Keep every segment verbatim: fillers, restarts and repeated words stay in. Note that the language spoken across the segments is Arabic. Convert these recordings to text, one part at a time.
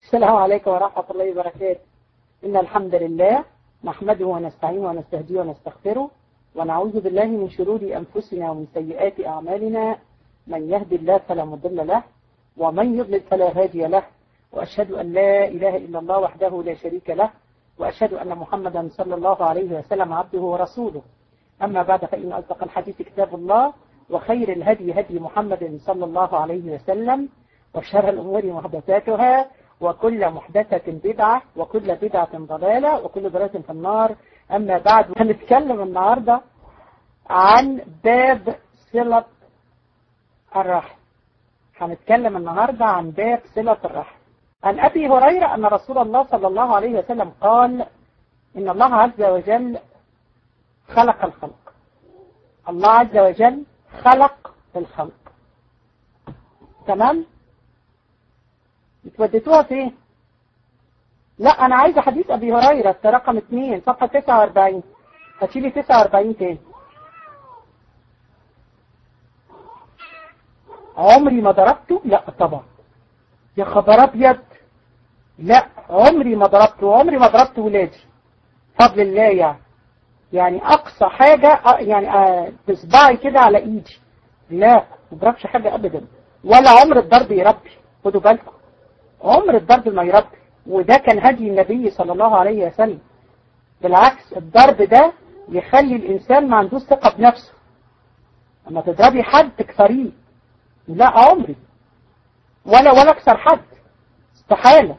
السلام عليكم ورحمة الله وبركاته. إن الحمد لله نحمده ونستعينه ونستهديه ونستغفره ونعوذ بالله من شرور أنفسنا ومن سيئات أعمالنا. من يهدي الله فلا مضل له ومن يضلل فلا هادي له، وأشهد أن لا إله إلا الله وحده لا شريك له، وأشهد أن محمدا صلى الله عليه وسلم عبده ورسوله. أما بعد، فإن أصدق الحديث كتاب الله، وخير الهدي هدي محمد صلى الله عليه وسلم، وشر الأمور محدثاتها، وكل محدثة بدعة، وكل بدعة ضلالة، وكل ضلالة في النار. أما بعد، هنتكلم النهاردة عن باب صلة الرحم. هنتكلم النهاردة عن باب صلة الرحم. عن أبي هريرة أن رسول الله صلى الله عليه وسلم قال: إن الله عز وجل خلق الخلق. الله عز وجل خلق الخلق. تمام؟ اتوديتوها فين؟ لا، أنا عايزة حديث أبي هريرة رقم اثنين صفحة تسعة وأربعين. هتشيلي تسعة وأربعين تاني. عمري ما ضربته؟ لا طبعا. يا خبر أبيض. لا، عمري ما ضربته، وعمري ما ضربت ولادي فضل الله. يعني يعني أقصى حاجة يعني بصباعي كده على إيدي. لا، ما ضربش حاجة أبدا، ولا عمر الضرب يربي. خدوا بالكم، عمر الضرب ما يربي، وده كان هدي النبي صلى الله عليه وسلم. بالعكس، الضرب ده يخلي الإنسان ما عندوش ثقة بنفسه. اما تضربي حد تكسريه. لا، عمري ولا ولا اكسر حد، استحالة.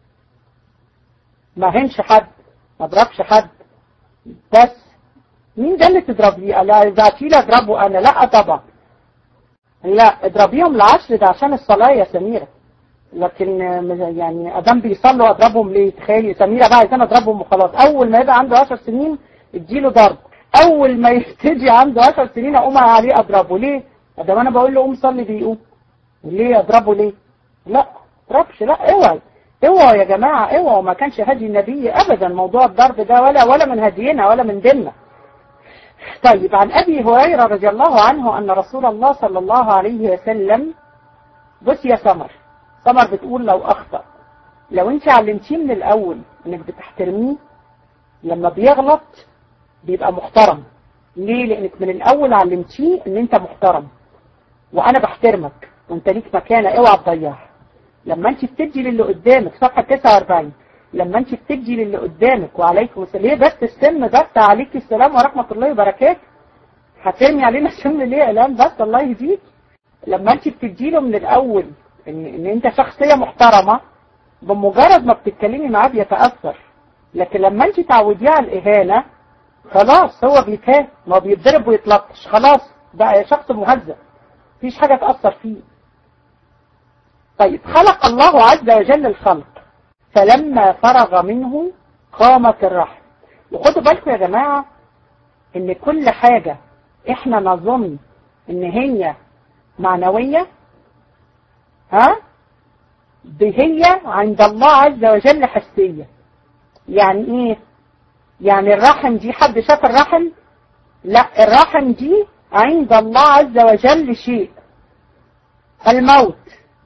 ما هنش حد، ما اضربش حد. بس مين ده اللي تضربيه؟ لا، اذا عتيلة اضربه انا؟ لا طبعا. لا، اضربيهم العشر ده عشان الصلاة يا سميرة. لكن يعني ادام بيصلوا اضربهم ليه؟ تخيلي سميرة بقى عايزين اضربهم وخلاص. اول ما يبقى عنده عشر سنين اديله ضرب، اول ما يبتدي عنده عشر سنين اقوم عليه اضربه. ليه؟ ادام انا بقول له قوم صلي بيقوم. ليه اضربه؟ ليه؟ لا اضربش. لا، اوعي اوعوا يا جماعة، اوعوا. ما كانش هدي النبي ابدا موضوع الضرب ده، ولا ولا من هدينا ولا من ديننا. طيب، عن ابي هريرة رضي الله عنه ان رسول الله صلى الله عليه وسلم، بص يا سمر، سمر بتقول لو اخطأ، لو انت علمتيه من الاول انك بتحترميه، لما بيغلط بيبقى محترم. ليه؟ لانك من الاول علمتيه ان انت محترم، وانا بحترمك وانت ليك مكانة، اوعى تضيعها. لما انت بتدي للي قدامك، صفحة تسعة وأربعين، لما انت بتدي للي قدامك، وعليكم السلام. ليه بس السن بس؟ عليك السلام ورحمة الله وبركاته. هترمي علينا السن ليه يا الان بس؟ الله يهديك. لما انت بتدي له من الاول ان, ان انت شخصية محترمة، بمجرد ما بتتكلمي معاه بيتأثر. لكن لما انت تعوديه على الاهانة، خلاص هو بيتهان، ما بيتضرب ويتلطش، خلاص بقى شخص مهزأ، مفيش حاجة تأثر فيه. طيب، خلق الله عز وجل الخلق، فلما فرغ منه قامت الرحم. وخدوا بالكم يا جماعة ان كل حاجة احنا نظن ان هي معنوية، ها، هي عند الله عز وجل حسية. يعني ايه؟ يعني الرحم دي، حد شاف الرحم؟ لا، الرحم دي عند الله عز وجل شيء. الموت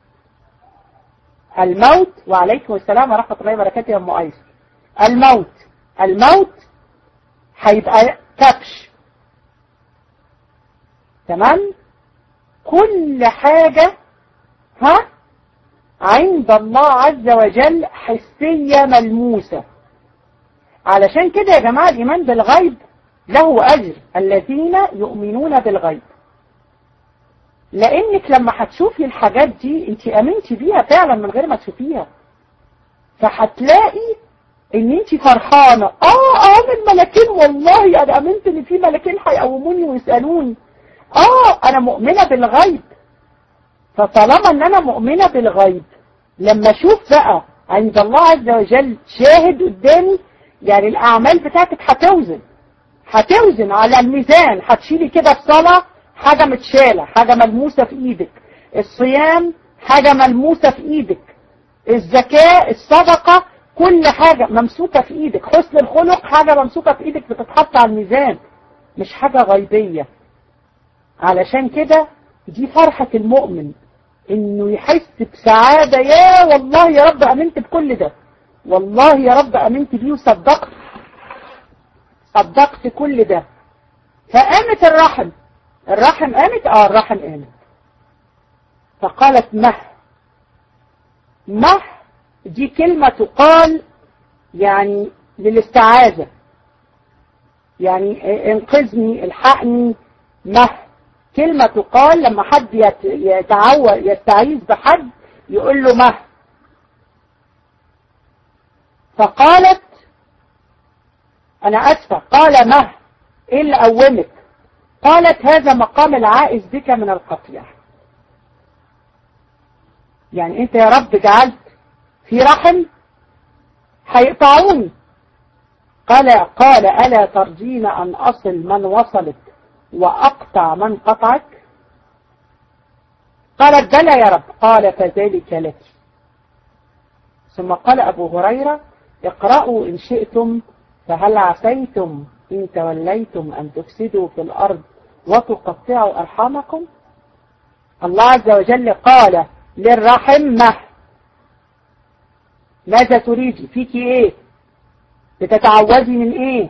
الموت وعليكم السلام ورحمة الله وبركاته يا أم أيسر. الموت الموت هيبقى كبش. تمام؟ كل حاجة ها عند الله عز وجل حسية ملموسة. علشان كده يا جماعة الإيمان بالغيب له أجر، الذين يؤمنون بالغيب. لأنك لما هتشوفي الحاجات دي انت امنتي بيها فعلا من غير ما تشوفيها، فهتلاقي ان انت فرحانة. اه امن ملكين، والله انا امنت ان في ملكين هيقوموني ويسألوني. اه انا مؤمنة بالغيب. فطالما ان انا مؤمنة بالغيب، لما اشوف بقى عند الله عز وجل شاهد قدامي، يعني الاعمال بتاعتك هتوزن هتوزن على الميزان. هتشيلي كده الصلاة حاجة متشالة، حاجة ملموسة في ايدك. الصيام حاجة ملموسة في ايدك. الزكاة، الصدقة، كل حاجة ممسوكة في ايدك. حسن الخلق حاجة ممسوكة في ايدك بتتحط على الميزان، مش حاجة غيبية. علشان كده دي فرحة المؤمن، انه يحس بسعادة، يا والله يا رب امنت بكل ده، والله يا رب امنت بيه وصدقت صدقت كل ده. فقامت الرحم الرحم قامت اه الرحم قامت فقالت مه مه. دي كلمة تقال يعني للاستعاذة، يعني انقذني الحقني. مه كلمة تقال لما حد يتعوذ يستعيذ بحد يقول له مه. فقالت انا اسفة، قال مه ايه اللي قومك؟ قالت هذا مقام العائز بك من القطيع. يعني انت يا رب جعلت في رحم هيقطعوني. قال قال ألا ترجين أن أصل من وصلك وأقطع من قطعك؟ قالت بلى يا رب. قال فذلك لك. ثم قال أبو هريرة اقرأوا إن شئتم فهل عسيتم إن توليتم أن تفسدوا في الأرض وتقطعوا أرحامكم. الله عز وجل قال للرحم مه. ماذا تريدي؟ فيك ايه؟ بتتعوذي من ايه؟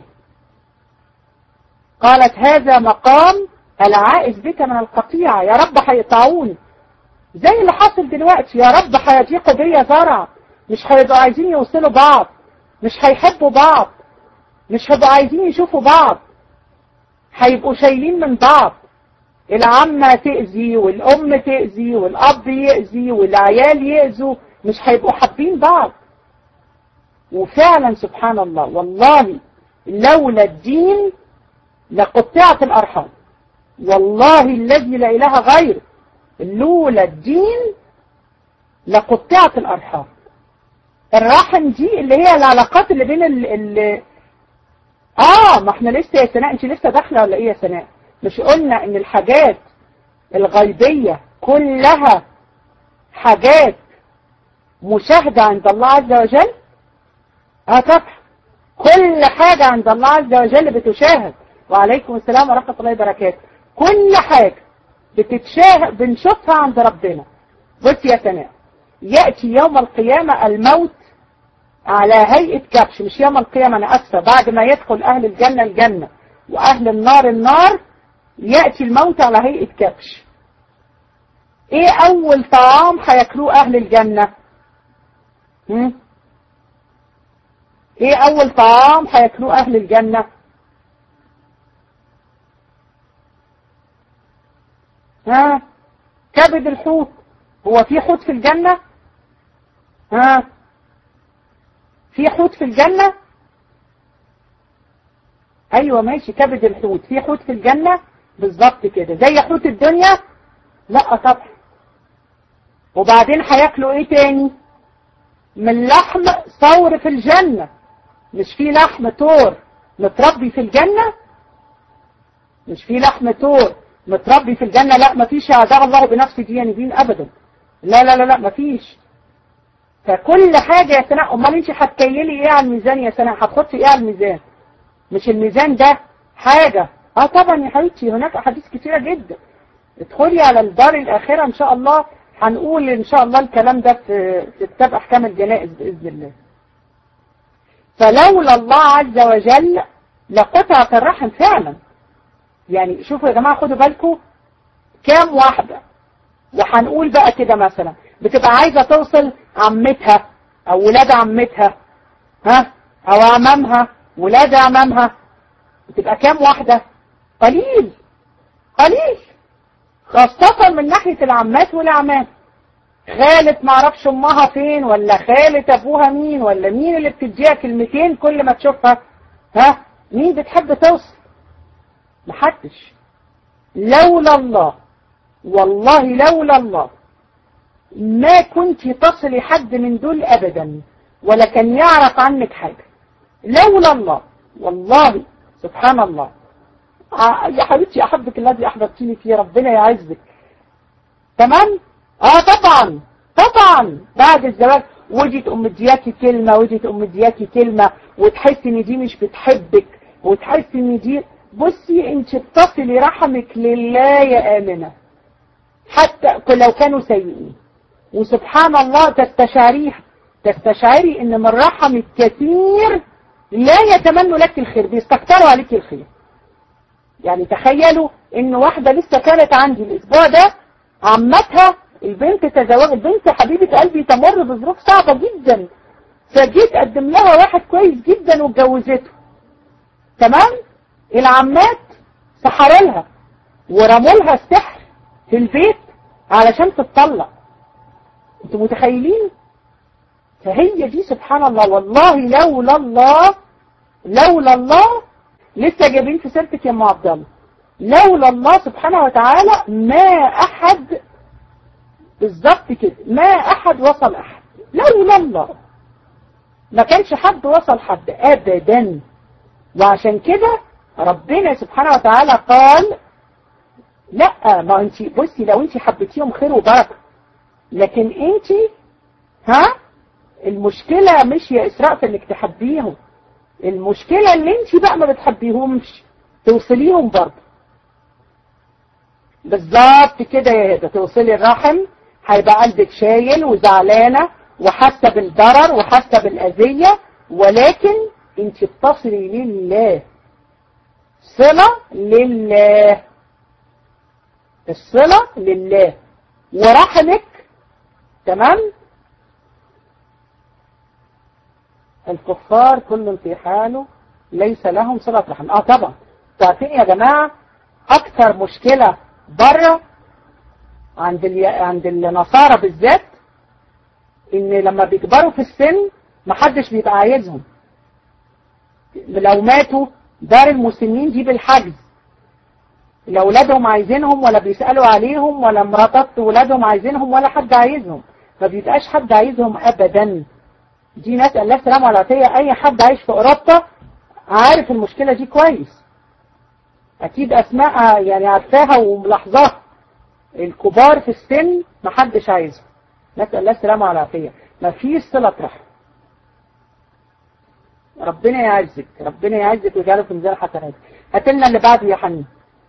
قالت هذا مقام العائز بك من القطيعة، يا رب هيقطعوني زي اللي حاصل دلوقتي، يا رب هيضيقوا بيا زرع، مش هيبقوا عايزين يوصلوا بعض، مش هيحبوا بعض، مش هيبقوا عايزين يشوفوا بعض، هيبقوا شايلين من بعض. العمة تأذي والأم تأذي والأب يأذي والعيال يأذوا، مش هيبقوا حابين بعض. وفعلا سبحان الله، والله لولا الدين لقطعت الأرحام، والله الذي لا إله غيره، لولا الدين لقطعت الأرحام. الرحم دي اللي هي العلاقات اللي بين ال ال اه ما احنا لسه يا سناء، انت لسه داخله ولا ايه يا سناء؟ مش قلنا ان الحاجات الغيبية كلها حاجات مشاهدة عند الله عز وجل؟ اه طبعا كل حاجة عند الله عز وجل بتشاهد. وعليكم السلام ورحمة الله وبركاته. كل حاجة بتتشاهد بنشوفها عند ربنا. بص يا سناء، يأتي يوم القيامة الموت على هيئة كبش، مش يوم القيامة أنا أسفة، بعد ما يدخل أهل الجنة الجنة وأهل النار النار، يأتي الموت على هيئة كبش. ايه اول طعام هياكلوه اهل الجنة؟ هم؟ ايه اول طعام هياكلوه اهل الجنة؟ ها كبد الحوت. هو في حوت في الجنة؟ ها في حوت في الجنة؟ ايوه ماشي، كبد الحوت في حوت في الجنة بالظبط كده زي حوت الدنيا؟ لا طبعا. وبعدين هياكلوا ايه تاني؟ من لحم ثور في الجنة. مش في لحم تور متربي في الجنة؟ مش في لحم تور متربي في الجنة؟ لا مفيش، يعذر الله بنفس ديانبين ابدا. لا لا لا لا مفيش. فكل حاجة يا سناء. امال انت هتكيلي ايه على الميزان يا سناء؟ هتحطي ايه على الميزان؟ مش الميزان ده حاجة. اه طبعا يا حبيبتي، هناك احاديث كتيرة جدا. ادخلي على الدار الاخرة ان شاء الله، هنقول ان شاء الله الكلام ده في في كتاب احكام الجنائز باذن الله. فلولا الله عز وجل لقطعت الرحم فعلا. يعني شوفوا يا جماعة، خدوا بالكم كام واحدة، وهنقول بقى كده مثلا بتبقى عايزة توصل عمتها او ولاد عمتها، ها، او عمامها ولاد عمامها، بتبقى كام واحدة؟ قليل قليل، خاصة من ناحية العمات والعمام. خالة معرفش امها فين، ولا خالة ابوها مين، ولا مين اللي بتديها كلمتين كل ما تشوفها، ها، مين بتحب توصل؟ محدش. لولا الله، والله لولا الله ما كنت تصلي حد من دول ابدا، ولا كان يعرف عنك حاجة. لولا الله والله سبحان الله. يا حبيبتي احبك الذي احببتني فيه، ربنا يعزك. تمام؟ اه طبعا طبعا. بعد الزواج وجدت ام دياكي كلمة، وجدت ام دياكي كلمة، وتحس ان دي مش بتحبك، وتحس ان دي، بصي انت بتصلي رحمك لله يا آمنة، حتى لو كانوا سيئين. وسبحان الله تستشعريها تستشعري ان من رحم الكثير لا يتمنوا لك الخير، بيستكتروا عليك الخير. يعني تخيلوا ان واحدة لسه كانت عندي الاسبوع ده، عمتها البنت تزوج، البنت حبيبة قلبي تمر بظروف صعبة جدا، فجيت قدم لها واحد كويس جدا واتجوزته. تمام؟ العمات سحروا لها ورموا لها السحر في البيت علشان تتطلق. انتوا متخيلين؟ فهي دي سبحان الله. والله لولا الله لولا الله لسه جايبين في سيرتك يا ام عبد الله، لولا الله سبحانه وتعالى ما احد، بالظبط كده، ما احد وصل احد. لولا الله ما كانش حد وصل حد ابدا. وعشان كده ربنا سبحانه وتعالى قال لا، ما انت بصي لو انت حبيتيهم خير وبركه، لكن انت ها المشكلة مش يا إسراء في انك تحبيهم، المشكلة اللي انت بقى ما بتحبيهمش توصليهم برضه. بالظبط كده يا هدى، توصلي الرحم هيبقى قلبك شايل وزعلانة وحاسة بالضرر وحاسة بالأذية، ولكن انت بتصلي لله، صلة لله، الصلة لله ورحمك. تمام؟ الكفار كل في حاله ليس لهم صلة رحم. اه طبعا تعرفين يا جماعة اكثر مشكلة بره عند ال... عند النصارى بالذات ان لما بيكبروا في السن محدش بيبقى عايزهم. لو ماتوا دار المسنين دي بالحجز، لا اولادهم عايزينهم ولا بيسألوا عليهم ولا مراتات ولادهم عايزينهم ولا حد عايزهم، ما بيبقاش حد عايزهم ابدا. دي ناس الله السلام والعافية، اي حد عايش في اوروبا عارف المشكلة دي كويس، اكيد اسماء يعني عارفاها وملاحظاها. الكبار في السن محدش عايزهم، نسأل الله السلام والعافية، ما فيش صلة رحم. ربنا يعزك، ربنا يعزك ويجعله في ميزان حسناتك. هات لنا اللي بعده يا حنين.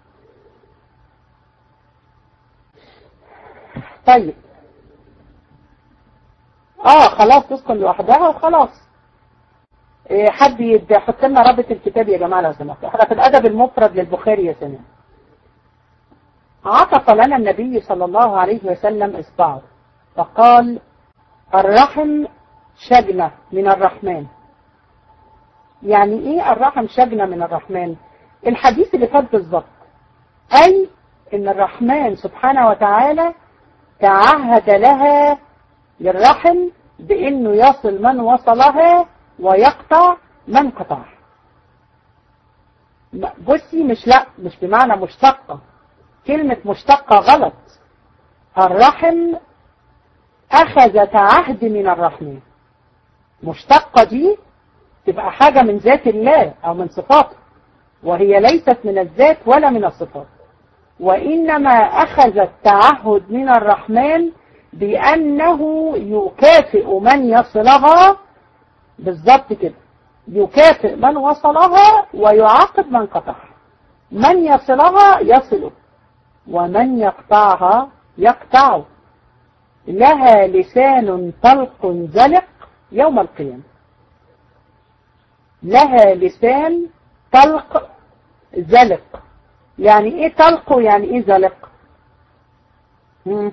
طيب اه خلاص تسكن لوحدها وخلاص. إيه حد يحط لنا رابط الكتاب يا جماعه لو سمحتوا، احنا في الادب المفرد للبخاري يا سلام. عطف لنا النبي صلى الله عليه وسلم اصبعه فقال الرحم شجنة من الرحمن. يعني ايه الرحم شجنة من الرحمن؟ الحديث اللي فات بالظبط، اي ان الرحمن سبحانه وتعالى تعهد لها للرحم بانه يصل من وصلها ويقطع من قطعها. بصي مش لا مش بمعنى مشتقة، كلمة مشتقة غلط. الرحم اخذت عهد من الرحمن، مشتقة دي تبقى حاجة من ذات الله او من صفاته، وهي ليست من الذات ولا من الصفات، وانما اخذت تعهد من الرحمن بأنه يكافئ من يصلها. بالضبط كده، يكافئ من وصلها ويعاقب من قطعها. من يصلها يصله ومن يقطعها يقطعه. لها لسان طلق زلق يوم القيامة. لها لسان طلق زلق. يعني ايه طلق ويعني ايه زلق؟ مم.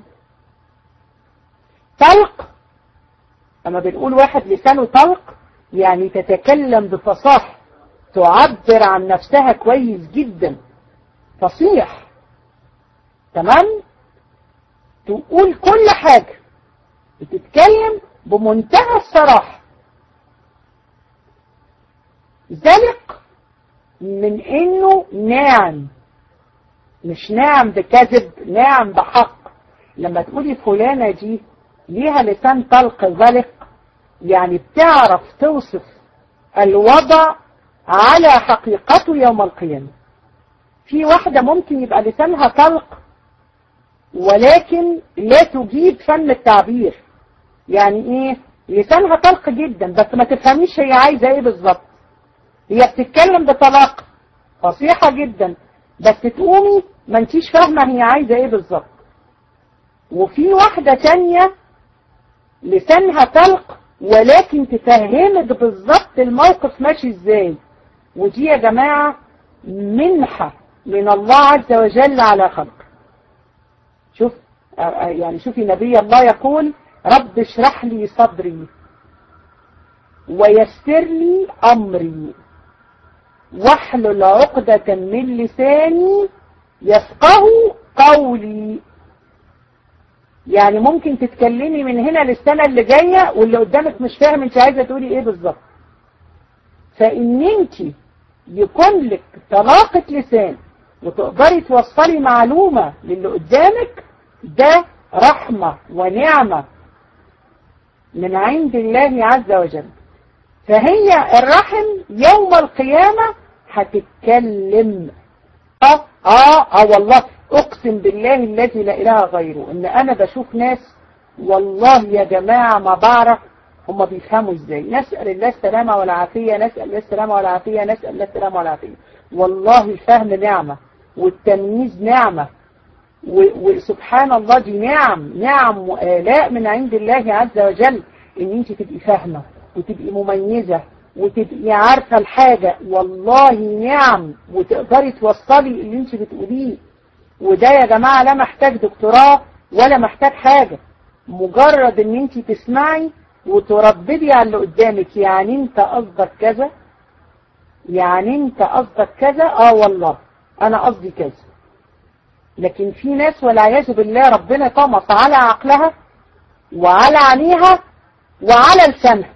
طلق لما بنقول واحد لسانه طلق يعني تتكلم بفصاحة، تعبر عن نفسها كويس جدا، فصيح. تمام؟ تقول كل حاجة، بتتكلم بمنتهى الصراحة. زلق من انه ناعم، مش ناعم بكذب، ناعم بحق. لما تقولي فلانة دي ليها لسان طلق زلق يعني بتعرف توصف الوضع على حقيقته يوم القيامة. في واحدة ممكن يبقى لسانها طلق ولكن لا تجيد فن التعبير. يعني ايه؟ لسانها طلق جدا بس ما تفهميش هي عايزة ايه بالظبط. هي بتتكلم بطلاقة فصيحة جدا بس تقومي ما انتيش فاهمة هي عايزة ايه بالظبط. وفي واحدة تانية لسانها طلق ولكن تفهمك بالظبط الموقف ماشي ازاي. ودي يا جماعة منحة من الله عز وجل على خلق. شوف يعني شوفي نبي الله يقول رب اشرح لي صدري ويسر لي أمري واحلل عقدة من لساني يفقه قولي. يعني ممكن تتكلمي من هنا للسنة اللي جاية واللي قدامك مش فاهم انت عايزة تقولي ايه بالظبط. فان انت يكون لك طلاقة لسان وتقدري توصلي معلومة للي قدامك، ده رحمة ونعمة من عند الله عز وجل. فهي الرحم يوم القيامة هتتكلم. اه اه اه والله اقسم بالله الذي لا اله غيره ان انا بشوف ناس والله يا جماعة ما بعرف هم بيفهموا ازاي. نسأل الله السلامة والعافية، نسأل الله السلامة والعافية، نسأل الله السلامة والعافية. والله الفهم نعمة والتمييز نعمة، وسبحان الله دي نعم نعم وآلاء من عند الله عز وجل ان انت تبقي فاهمة وتبقي مميزة وتبقي عارفة الحاجة. والله نعم وتقدري توصلي اللي انت بتقوليه. وده يا جماعة لا محتاج دكتوراه ولا محتاج حاجة، مجرد ان انت تسمعي وترددي على اللي قدامك. يعني انت قصدك كذا، يعني انت قصدك كذا، اه والله انا قصدي كذا. لكن في ناس والعياذ بالله ربنا طمس على عقلها وعلى عينيها وعلى لسانها.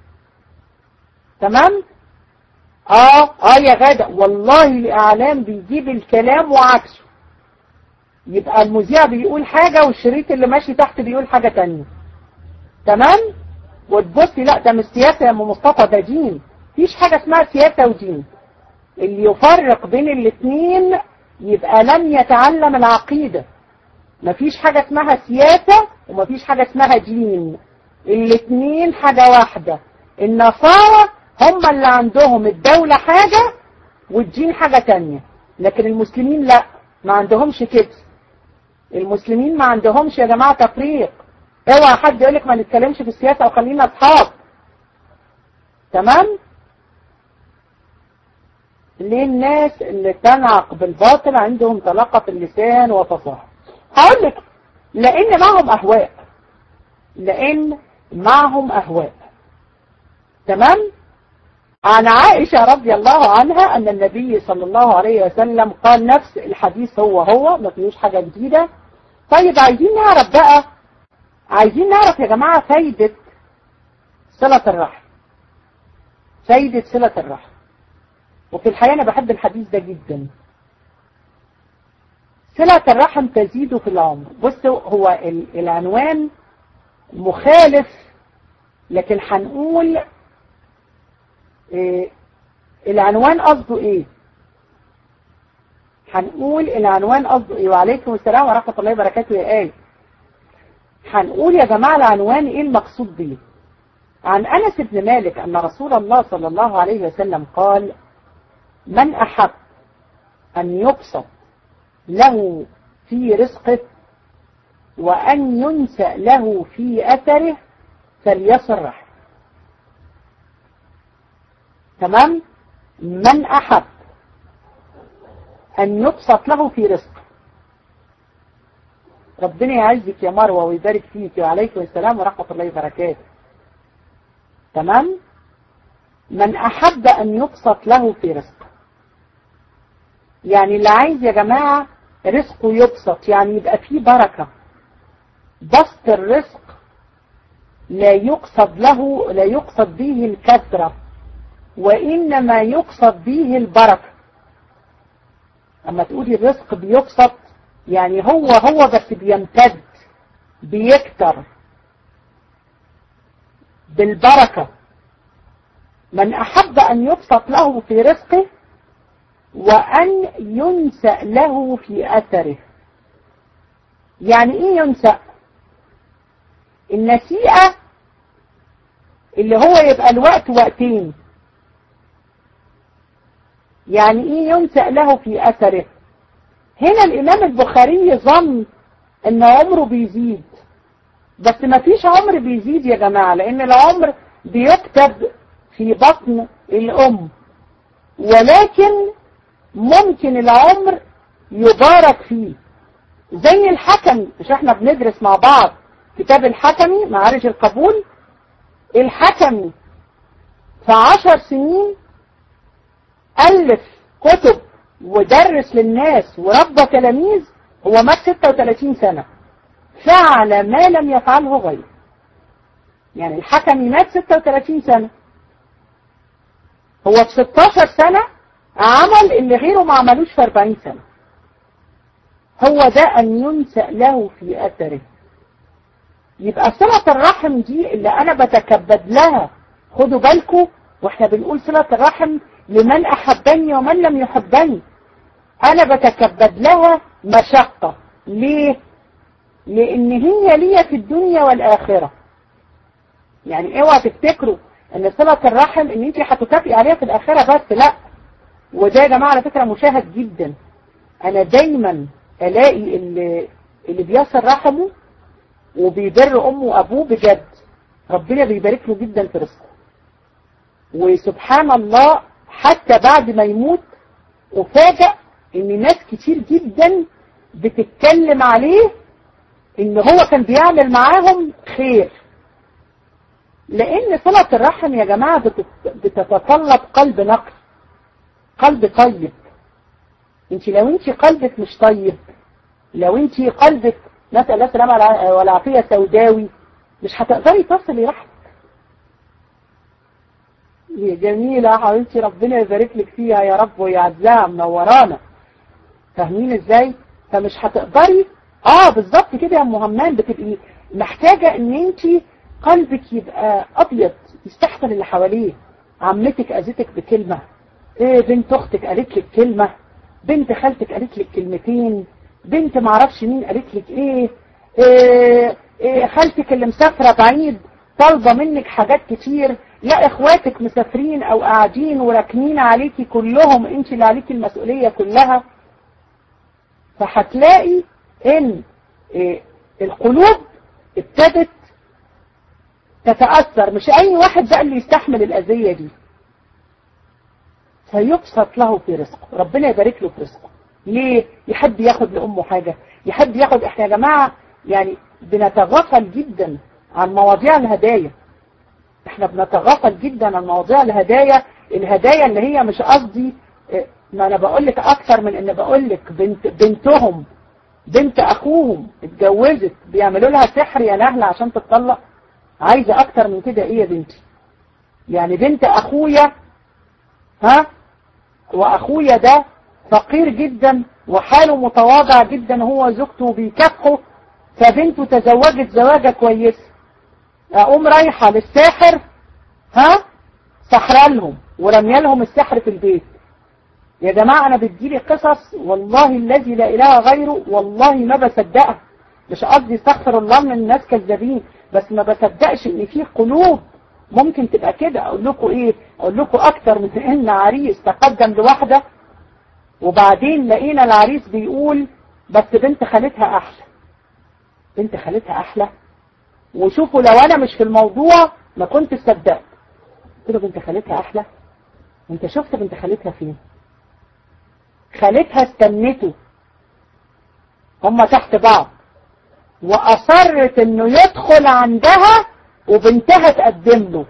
تمام؟ اه اه يا غادة والله الاعلام بيجيب الكلام وعكسه. يبقى المذيع بيقول حاجة والشريط اللي ماشي تحت بيقول حاجة تانية. تمام؟ وتبصي لا ده مش سياسة يا ام مصطفى، ده دين. مفيش حاجة اسمها سياسة ودين. اللي يفرق بين الاثنين يبقى لم يتعلم العقيدة. مفيش حاجة اسمها سياسة ومفيش حاجة اسمها دين. الاثنين حاجة واحدة. النصارى هم اللي عندهم الدولة حاجة والدين حاجة تانية، لكن المسلمين لا، ما عندهمش كده. المسلمين ما عندهمش يا جماعة تفريق. اوعى حد يقولك ما نتكلمش في السياسة وخلينا اصحاب. تمام؟ ليه الناس اللي تنعق بالباطل عندهم طلاقة في اللسان وفصاحة؟ هقول لك لان معهم اهواء، لان معهم اهواء. تمام؟ عن عائشة رضي الله عنها ان النبي صلى الله عليه وسلم قال نفس الحديث هو هو، ما فيهوش حاجة جديدة. طيب عايزين نعرف بقى، عايزين نعرف يا جماعة فايدة صلة الرحم. فايدة صلة الرحم. وفي الحقيقة أنا بحب الحديث ده جدا. صلة الرحم تزيد في العمر. بصوا هو العنوان مخالف، لكن هنقول إيه العنوان قصده ايه. هنقول العنوان قصده ايه. وعليكم السلام ورحمة الله وبركاته يا آية. هنقول يا جماعة العنوان ايه المقصود بيه. عن أنس بن مالك أن رسول الله صلى الله عليه وسلم قال من أحب أن يبسط له في رزقه وأن ينسأ له في أثره فليصل رحمه. تمام؟ من أحب أن يبسط له في رزقه. ربنا يعزك يا مروة ويبارك فيك وعليكم السلام ورحمة الله وبركاته. تمام؟ من أحب أن يبسط له في رزقه، يعني اللي عايز يا جماعة رزقه يبسط، يعني يبقى فيه بركة. بسط الرزق لا يقصد له لا يقصد به الكثرة، وإنما يقصد به البركة. أما تقولي الرزق بيبسط يعني هو هو بس بيمتد بيكتر بالبركة. من أحب أن يبسط له في رزقه وأن ينسأ له في أثره. يعني إيه ينسأ؟ النسيئة اللي هو يبقى الوقت وقتين. يعني إيه ينسأ له في أثره؟ هنا الإمام البخاري ظن ان عمره بيزيد، بس ما فيش عمر بيزيد يا جماعة، لان العمر بيكتب في بطن الام، ولكن ممكن العمر يبارك فيه. زي الحكم، مش احنا بندرس مع بعض كتاب الحكمي معارج القبول؟ الحكمي في عشر سنين ألف كتب ودرس للناس وربى تلاميذ، هو مات ستة وثلاثين سنة، فعل ما لم يفعله غيره. يعني الحكمي مات ستة وثلاثين سنة، هو في ستاشر سنة عمل اللي غيره ما عملوش في أربعين سنة. هو ده أن ينسأ له في أثره. يبقى صلة الرحم دي اللي أنا بتكبد لها، خدوا بالكم واحنا بنقول صلة الرحم لمن أحبني ومن لم يحبني، أنا بتكبد لها مشقة. ليه؟ لأن هي ليا في الدنيا والآخرة. يعني اوعى تفتكروا ان صلة الرحم ان انت هتكافئي عليها في الآخرة بس، لا. وده يا جماعة على فكرة مشاهد جدا. انا دايما الاقي اللي, اللي بيصل رحمه وبيبر امه وابوه بجد ربنا بيبارك له جدا في رزقه. وسبحان الله حتى بعد ما يموت وفاجأ ان ناس كتير جدا بتتكلم عليه ان هو كان بيعمل معاهم خير. لان صلة الرحم يا جماعة بتتطلب قلب نقي، قلب طيب. انت لو انت قلبك مش طيب، لو انت قلبك نسأل الله السلامة والعافية سوداوي، مش هتقدري تصلي رحمك. يا جميلة يا حبيبتي، ربنا يبارك لك فيها يا رب ويعزها منورانا. فاهمين ازاي؟ فمش هتقدري. اه بالظبط كده يا ام همام، بتبقي محتاجة ان انت قلبك يبقى ابيض يستحمل اللي حواليه. عمتك اذتك بكلمة، إيه بنت اختك قالت لك كلمة، بنت خالتك قالت لك كلمتين، بنت معرفش مين قالت لك ايه, إيه, إيه خالتك اللي مسافرة بعيد طالبة منك حاجات كتير، لا اخواتك مسافرين او قاعدين وراكنين عليكي كلهم، انت اللي عليكي المسؤولية كلها. فهتلاقي ان إيه القلوب ابتدت تتأثر. مش اي واحد بقى اللي يستحمل الاذية دي. فيبسط له في رزقه، ربنا يبارك له في رزقه. ليه؟ يحب ياخد لأمه حاجة، يحب ياخد. احنا يا جماعة يعني بنتغافل جدا عن مواضيع الهدايا. احنا بنتغافل جدا عن مواضيع الهدايا. الهدايا اللي هي مش قصدي، ما انا بقول لك اكثر من ان بقول لك بنت بنتهم بنت اخوهم اتجوزت بيعملوا لها سحر يا نهلة عشان تتطلق. عايزة اكتر من كده ايه يا بنتي؟ يعني بنت اخويا، ها، واخويا ده فقير جدا وحاله متواضع جدا، هو زوجته بيكافحوا، فبنته تزوجت زواجة كويسة، اقوم رايحة للساحر، ها، سحر لهم ورمي لهم السحر في البيت. يا جماعة انا بتجيلي قصص والله الذي لا اله غيره، والله ما بصدقها. مش قصدي استغفر الله من الناس كذابين، بس ما بصدقش ان في قلوب ممكن تبقى كده. اقول لكم ايه؟ اقول لكم اكتر من ان عريس تقدم لواحدة وبعدين لقينا العريس بيقول بس بنت خالتها احلى، بنت خالتها احلى. وشوفوا لو انا مش في الموضوع ما كنت صدقت. قلت له بنت خالتها احلى؟ انت شفت بنت خالتها فين؟ خالتها استنته، هما تحت بعض، واصرت انه يدخل عندها وبنتها تقدم له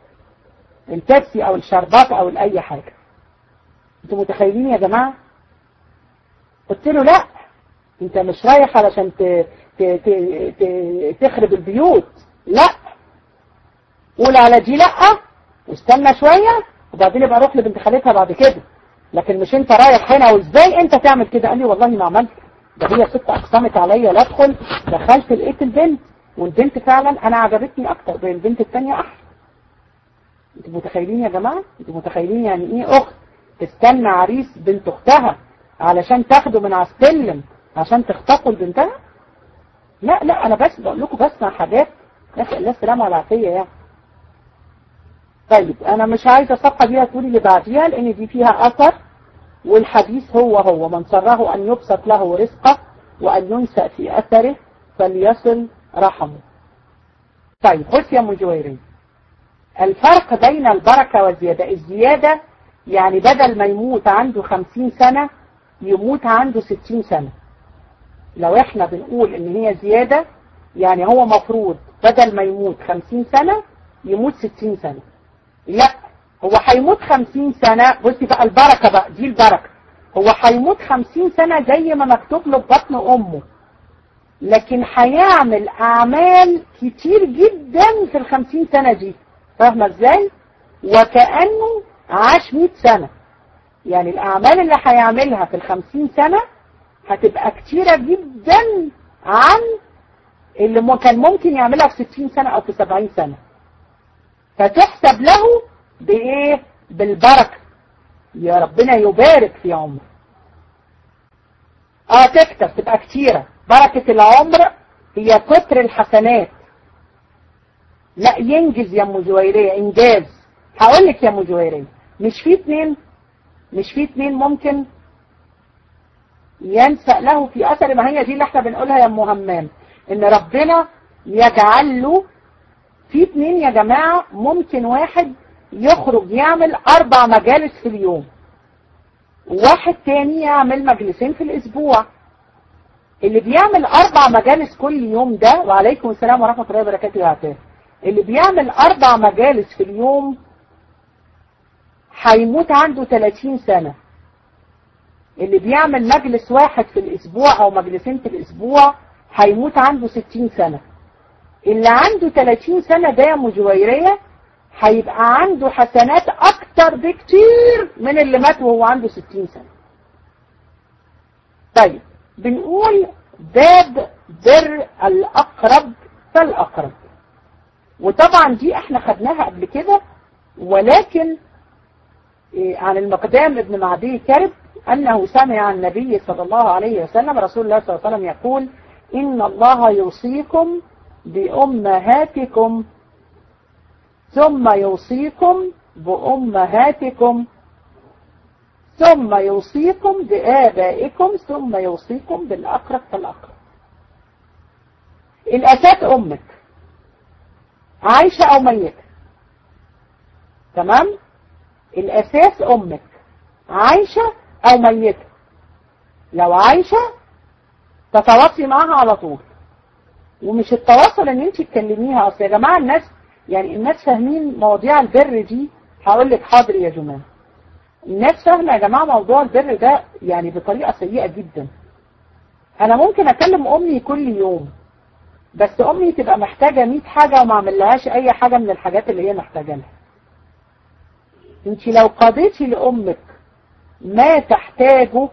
التاكسي او الشربات او اي حاجة. انتوا متخيلين يا جماعة؟ قلت له لا، انت مش رايح علشان ت... ت... ت... ت... تخرب البيوت، لا، قول على دي لا واستنى شوية وبعدين يبقى روح لبنت خالتها بعد كده، لكن مش انت رايح هنا. وازاي انت تعمل كده؟ قال لي والله ما عملت، ده هي ست اقسمت عليا لا ادخل، دخلت لقيت البنت، والبنت فعلا انا عجبتني اكتر، بين البنت الثانيه احلى. انتوا متخيلين يا جماعه؟ انتوا متخيلين يعني ايه اخت تستنى عريس بنت اختها علشان تاخده من على السلم عشان تخطفوا لبنتها؟ لا لا، انا بس بقول لكم بسمع حاجات نسأل الله السلامه والعافيه يعني. طيب انا مش عايزه الصفحه دي تقولي اللي بعديها لان دي فيها اثر، والحديث هو هو من سره ان يبسط له رزقه وان ينسأ في اثره فليصل رحمه. طيب بص يا ام جويرية، الفرق بين البركة والزيادة، الزيادة يعني بدل ما يموت عنده خمسين سنة يموت عنده ستين سنة. لو احنا بنقول ان هي زيادة يعني هو مفروض بدل ما يموت خمسين سنة يموت ستين سنة. لا، هو هيموت خمسين سنة. بصي بقى البركة بقى دي البركة، هو هيموت خمسين سنة زي ما مكتوب له في بطن امه، لكن هيعمل اعمال كتير جدا في الخمسين سنة دي. فاهمة ازاي؟ وكأنه عاش مئة سنة. يعني الاعمال اللي هيعملها في الخمسين سنة هتبقى كتيرة جدا عن اللي كان ممكن يعملها في ستين سنة او في سبعين سنة. فتحسب له بايه؟ بالبركة. يا ربنا يبارك في عمره. اه تكتب تبقى كتيرة. بركة العمر هي كتر الحسنات. لا ينجز يا ام جويرية، انجاز. هقول لك يا ام جويرية، مش في اتنين مش في اتنين ممكن ينسأ له في اثر، ما هي دي اللي احنا بنقولها يا ام همام، ان ربنا يجعل له في اتنين يا جماعة. ممكن واحد يخرج يعمل اربع مجالس في اليوم، وواحد تاني يعمل مجلسين في الاسبوع. اللي بيعمل اربع مجالس كل يوم ده، وعليكم السلام ورحمة الله وبركاته يا عتاب، اللي بيعمل اربع مجالس في اليوم هيموت عنده ثلاثين سنة. اللي بيعمل مجلس واحد في الاسبوع او مجلسين في الاسبوع هيموت عنده ستين سنة. اللي عنده ثلاثين سنة ده يا مجويرية هيبقى عنده حسنات اكتر بكتير من اللي مات وهو عنده ستين سنة. طيب بنقول باب بر الاقرب فالاقرب، وطبعا دي احنا خدناها قبل كده، ولكن عن المقدام ابن معدي كرب انه سمع النبي صلى الله عليه وسلم رسول الله صلى الله عليه وسلم يقول: ان الله يوصيكم بأمهاتكم ثم يوصيكم بأمهاتكم ثم يوصيكم بآبائكم ثم يوصيكم بالأقرب فالأقرب. الأساس أمك عايشة أو ميتة، تمام؟ الأساس أمك عايشة أو ميتة. لو عايشة تتواصي معها على طول، ومش التواصل ان انت تكلميها. اصل يا جماعة الناس يعني الناس فاهمين مواضيع البر دي. هقول لك حاضر يا جماعة، الناس فاهمة يا جماعة موضوع البر ده يعني بطريقة سيئة جدا. انا ممكن اكلم امي كل يوم، بس امي تبقى محتاجة مئة حاجة وما اعملهاش اي حاجة من الحاجات اللي هي محتاجة لها. انت لو قضيتي لامك ما تحتاجه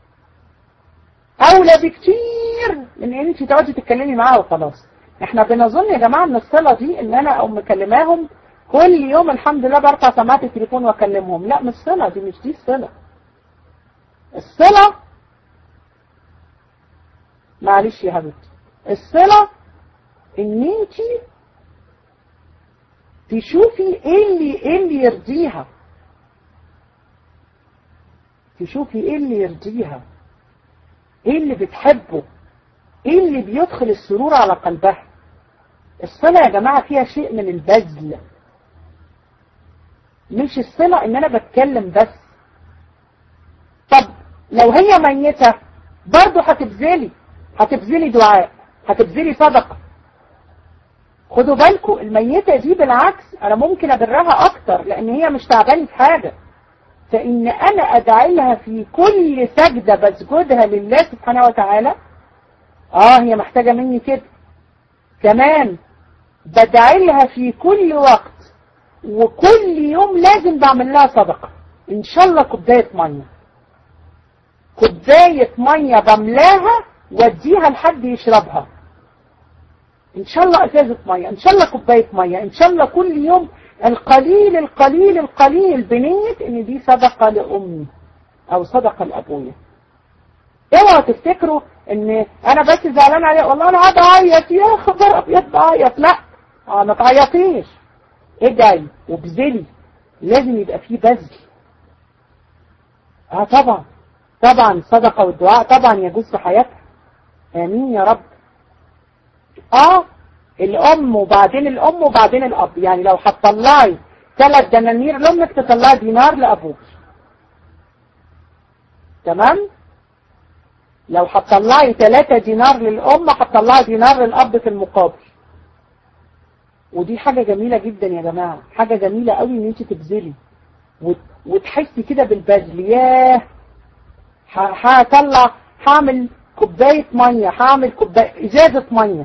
اولى بكتير من ان انت تقعدي تتكلمي معاها وخلاص. احنا بنظن يا جماعة ان الصلة دي ان انا او مكلماهم كل يوم الحمد لله برفع سماعة التليفون واكلمهم. لا، مش صلة دي، مش دي الصلة. الصلة معلش يا حبيبتي، الصلة ان انت تشوفي ايه اللي ايه اللي يرضيها، تشوفي ايه اللي يرضيها، ايه اللي بتحبه، ايه اللي بيدخل السرور على قلبها. الصلة يا جماعة فيها شيء من البذل، مش الصلة ان انا بتكلم بس. طب لو هي ميتة برضو هتبذلي هتبذلي دعاء، هتبذلي صدقة. خدوا بالكم الميتة دي بالعكس انا ممكن ابرها اكتر لان هي مش تعباني في حاجة، فان انا ادعي لها في كل سجدة بسجدها لله سبحانه وتعالى. اه هي محتاجة مني كده. كمان بدعي لها في كل وقت وكل يوم لازم بعمل لها صدقة. ان شاء الله كوباية مية كوباية مية بملاها واديها لحد يشربها. ان شاء الله ازازة مية، ان شاء الله كوباية مية، ان شاء الله كل يوم القليل القليل القليل بنية ان دي صدقة لأمي او صدقة لأبويا. اوعوا تفتكروا ان انا بس زعلان عليها والله انا قاعد اعيط يا خبر ابيض بعيط. لا، اه ما تعيطيش، ادعي وبذلي، لازم يبقى فيه بذل. اه طبعا طبعا صدقة والدعاء طبعا يجوز في حياتها. امين يا رب. اه الام وبعدين الام وبعدين الاب. يعني لو هتطلعي ثلاث دنانير لامك تطلعي دينار لابوك. تمام؟ لو هتطلعي ثلاثة دينار للام هتطلعي دينار للاب في المقابل. ودي حاجة جميلة جدا يا جماعة، حاجة جميلة قوي ان انت تبذلي وتحسي كده بالبذل. ياه هطلع هعمل كوباية مية، هعمل كوباية ازازة مية.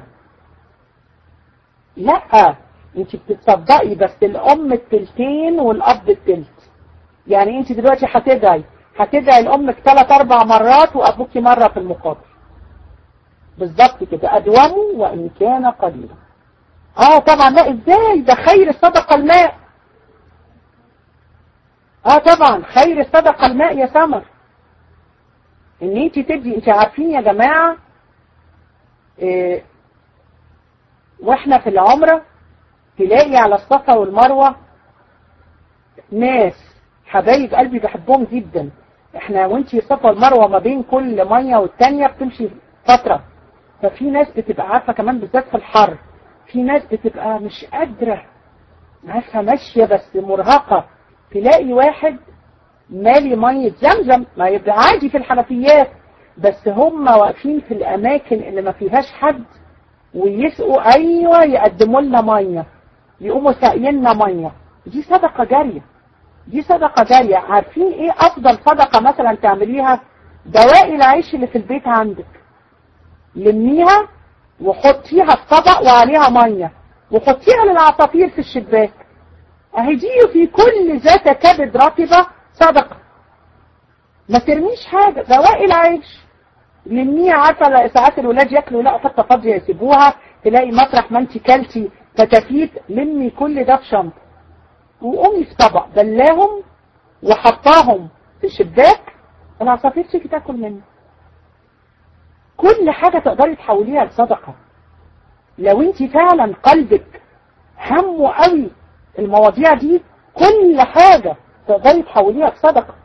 لا انت بتتصدقي بس الام التلتين والاب التلت. يعني انت دلوقتي هتدعي هتدعي لامك ثلاث اربع مرات وابوكي مرة في المقابل. بالظبط كده، ادوموا وان كان قليلا. اه طبعا. لا ازاي؟ ده خير الصدقة الماء. اه طبعا خير الصدقة الماء يا سمر. ان انت تدي. انت عارفين يا جماعة إيه واحنا في العمرة تلاقي على الصفا والمروة ناس حبايب قلبي بحبهم جدا. احنا وانتي الصفا والمروة ما بين كل مية والتانية بتمشي فترة، ففي ناس بتبقى عارفة كمان بالذات في الحر، في ناس بتبقى مش قادرة عارفة ماشية بس مرهقة. تلاقي واحد مالي مية زمزم، ما يبقى عادي في الحنفيات، بس هم واقفين في الاماكن اللي ما فيهاش حد ويسقوا. ايوه يقدموا لنا ميه، يقوموا ساقينا ميه. دي صدقه جاريه، دي صدقه جاريه. عارفين ايه افضل صدقه مثلا تعمليها؟ بواقي العيش اللي في البيت عندك لميها وحطيها في طبق وعليها ميه وحطيها للعصافير في الشباك. اهي دي في كل ذات كبد رطبه صدقه. ما ترميش حاجه، بواقي العيش لميها. عارفه ساعات الولاد ياكلوا لا حتى فاضيه يسيبوها، تلاقي مطرح ما انت كلتي فتافيت. لمي كل ده في شنطه وقومي في طبق بلاهم وحطاهم في الشباك، العصافير تيجي تاكل منه. كل حاجه تقدري تحوليها لصدقه لو انت فعلا قلبك همه قوي المواضيع دي. كل حاجه تقدري تحوليها لصدقه،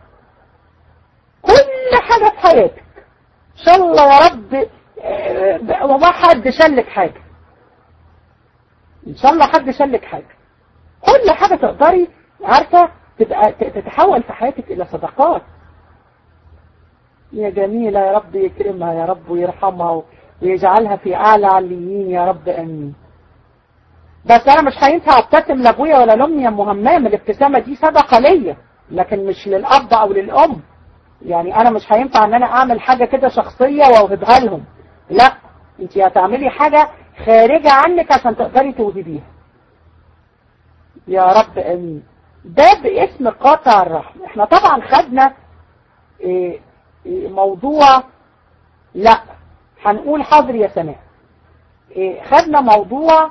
كل حاجه في حياتك. ان شاء الله يا رب وما حد شلك حاجة، ان شاء الله حد شلك حاجة. كل حاجة تقدري عارفة تبقى تتحول في حياتك الى صدقات. يا جميلة، يا رب يكرمها يا رب ويرحمها ويجعلها في اعلى عليين يا رب امين. بس انا مش هينفع ابتسم لابويا ولا لامي يا ام همام. الابتسامة دي صدقة ليا لكن مش للاب او للام. يعني انا مش هينفع ان انا اعمل حاجة كده شخصية واوهبها لهم. لا، انت هتعملي حاجة خارجة عنك عشان تقدري توهبيها يا رب امين. ده باسم قاطع الرحم. احنا طبعا خدنا ايه ايه موضوع، لا هنقول حاضر يا سماء. ايه خدنا موضوع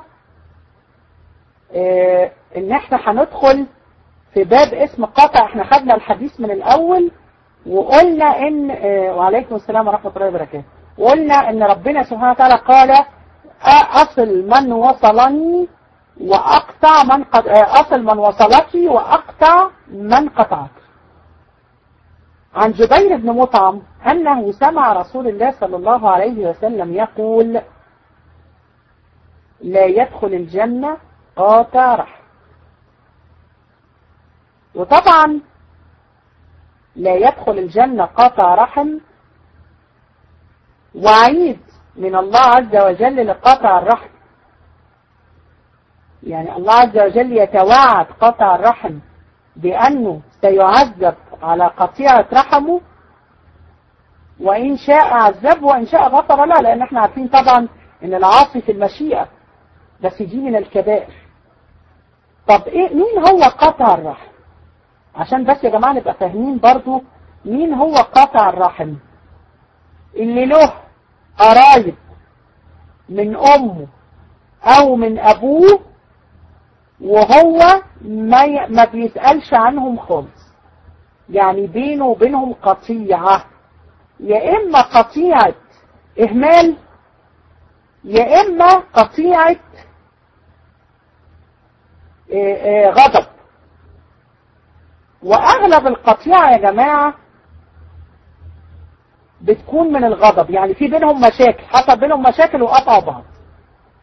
ايه ان احنا هندخل في باب اسم قاطع. احنا خدنا الحديث من الاول وقلنا ان اه وعليكم السلام ورحمة الله وبركاته. وقلنا ان ربنا سبحانه وتعالى قال اصل من وصلني واقطع من قد... اصل من وصلتي واقطع من قطعت. عن جبير بن مطعم انه سمع رسول الله صلى الله عليه وسلم يقول لا يدخل الجنة قاطع رحم. وطبعا لا يدخل الجنة قاطع رحم وعيد من الله عز وجل لقطع الرحم. يعني الله عز وجل يتوعد قطع الرحم بأنه سيعذب على قطيعة رحمه، وإن شاء عذب وإن شاء غفر له، لأن احنا عارفين طبعا إن العاصي في المشيئة، بس دي من الكبائر. طب إيه مين هو قطع الرحم؟ عشان بس يا جماعة نبقى فاهمين برضو مين هو قطع الرحم. اللي له قرايب من أمه أو من أبوه وهو ما ما بيسألش عنهم خالص. يعني بينه وبينهم قطيعة، يا إما قطيعة إهمال يا إما قطيعة غضب. وأغلب القطيعة يا جماعة بتكون من الغضب. يعني في بينهم مشاكل، حصل بينهم مشاكل وقطعوا بعض.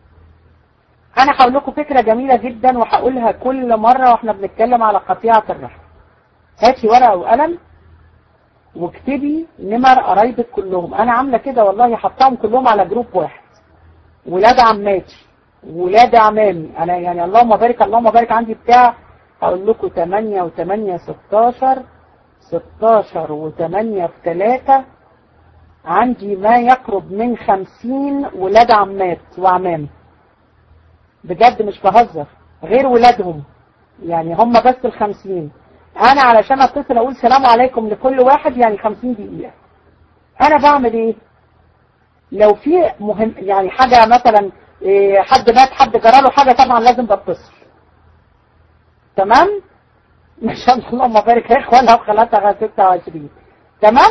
انا هقول لكم فكرة جميلة جدا وهقولها كل مرة واحنا بنتكلم على قطيعة الرحم. هاتي ورقة وقلم واكتبي نمر قرايبك كلهم. انا عاملة كده والله، حطاهم كلهم على جروب واحد. ولاد عماتي، ولاد عمامي، انا يعني اللهم بارك اللهم بارك عندي بتاع، هقول لكم تمانية وتمانية ستاشر، ستاشر وتمانية في تلاتة، عندي ما يقرب من خمسين ولاد عمات وعمام. بجد مش بهزر، غير ولادهم يعني هم بس الخمسين. انا علشان اتصل اقول سلام عليكم لكل واحد يعني خمسين دقيقة. انا بعمل ايه؟ لو في مهم يعني حاجة مثلا إيه، حد مات، حد جراله حاجة، طبعا لازم بتصل. تمام؟ ما شاء الله اللهم بارك يا اخوانا، وخلاتها ستة وعشرين. تمام؟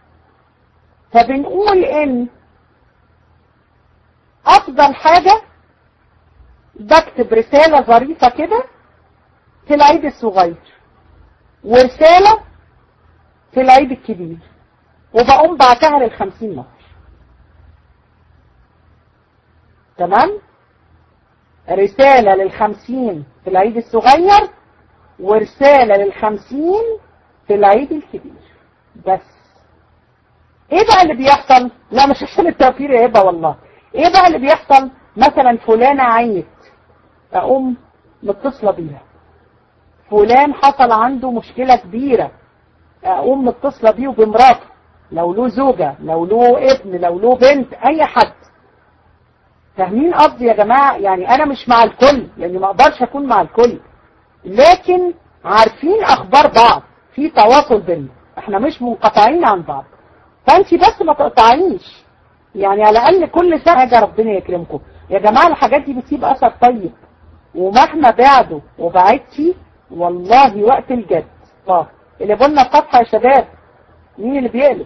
فبنقول ان افضل حاجة بكتب رسالة ظريفة كده في العيد الصغير، ورسالة في العيد الكبير، وبقوم بعتها للخمسين نفر. تمام؟ رسالة للخمسين في العيد الصغير، ورسالة للخمسين في العيد الكبير. بس ايه بقى اللي بيحصل؟ لا مش عشان التوفير يا هبه والله. ايه بقى اللي بيحصل؟ مثلا فلانة عيت، اقوم متصلة بيها. فلان حصل عنده مشكلة كبيرة، اقوم متصلة بيه وبمراته، لو له زوجة، لو له ابن، لو له بنت، اي حد. فاهمين قصدي يا جماعة؟ يعني انا مش مع الكل، يعني ما اقدرش اكون مع الكل، لكن عارفين اخبار بعض، في تواصل بيننا، احنا مش منقطعين عن بعض. فانت بس ما تقطعيش، يعني على الاقل كل سنة حاجة ربنا يكرمكم يا جماعة. الحاجات دي بتسيب اثر طيب، ومهما بعدوا وبعدتي والله وقت الجد. اه اللي قلنا الصفحة يا شباب، مين اللي بيقلب؟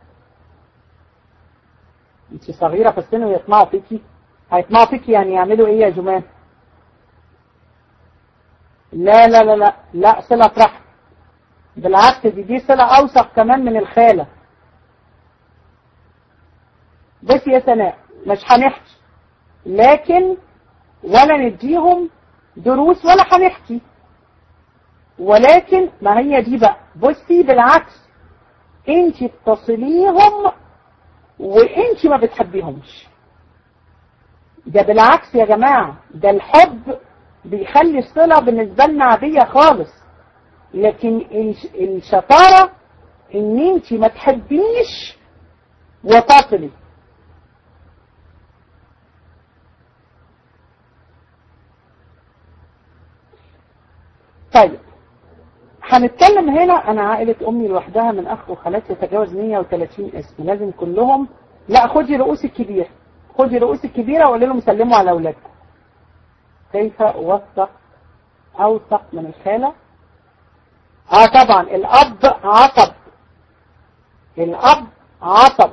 انت صغيرة في السن ويطمعوا فيكي؟ هيطمعوا فيكي يعني يعملوا ايه يا جماعة؟ لا لا لا لا لا، صلة رحم. بالعكس دي دي صلة اوثق كمان من الخالة. بس يا سناء مش هنحكي، لكن ولا نديهم دروس ولا هنحكي، ولكن ما هي دي بقى. بصي بالعكس، انت بتصليهم وانت ما بتحبيهمش. ده بالعكس يا جماعة، ده الحب بيخلي الصلة بالنسبة لنا عادية خالص. لكن الشطارة ان انت ما تحبيش وتصلي. طيب هنتكلم هنا. انا عائلة امي لوحدها من اخ وخالات يتجاوز مية وتلاتين اسم، لازم كلهم. لا خدي رؤوس الكبير، خدي رؤوس الكبيرة وقولي لهم سلموا على اولادكم. كيف اوثق اوثق من الخالة؟ اه طبعا الاب عصب، الاب عصب،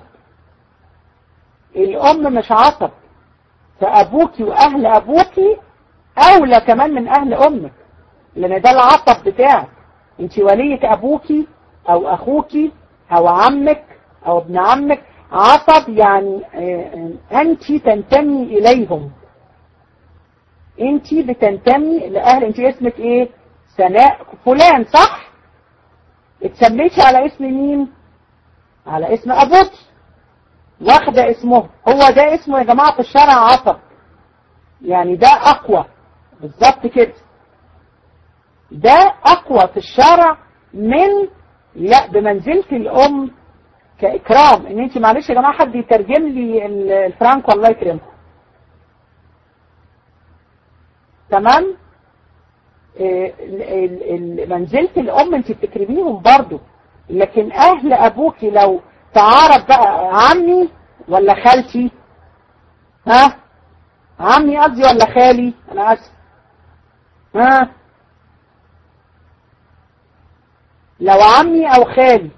الام مش عصب. فابوكي واهل ابوكي اولى كمان من اهل امك، لان ده العصب بتاعك. انت ولية ابوكي او اخوكي او عمك او ابن عمك عصب، يعني انت تنتمي اليهم، انت بتنتمي لاهل. انت اسمك ايه؟ سناء فلان، صح؟ اتسميتي على اسم مين؟ على اسم ابوك، واخده اسمه. هو ده اسمه يا جماعة في الشرع عصب، يعني ده اقوى بالظبط كده. ده اقوى في الشرع من، لا بمنزلة الام كاكرام. ان انت معلش يا جماعة حد يترجم لي الفرانك والله يكرمكم. تمام؟ منزلة الام انت بتكرميهم برضو، لكن اهل ابوك لو تعارف بقى عمي ولا خالتي، ها عمي قصدي ولا خالي، انا اسف، ها لو عمي او خالي،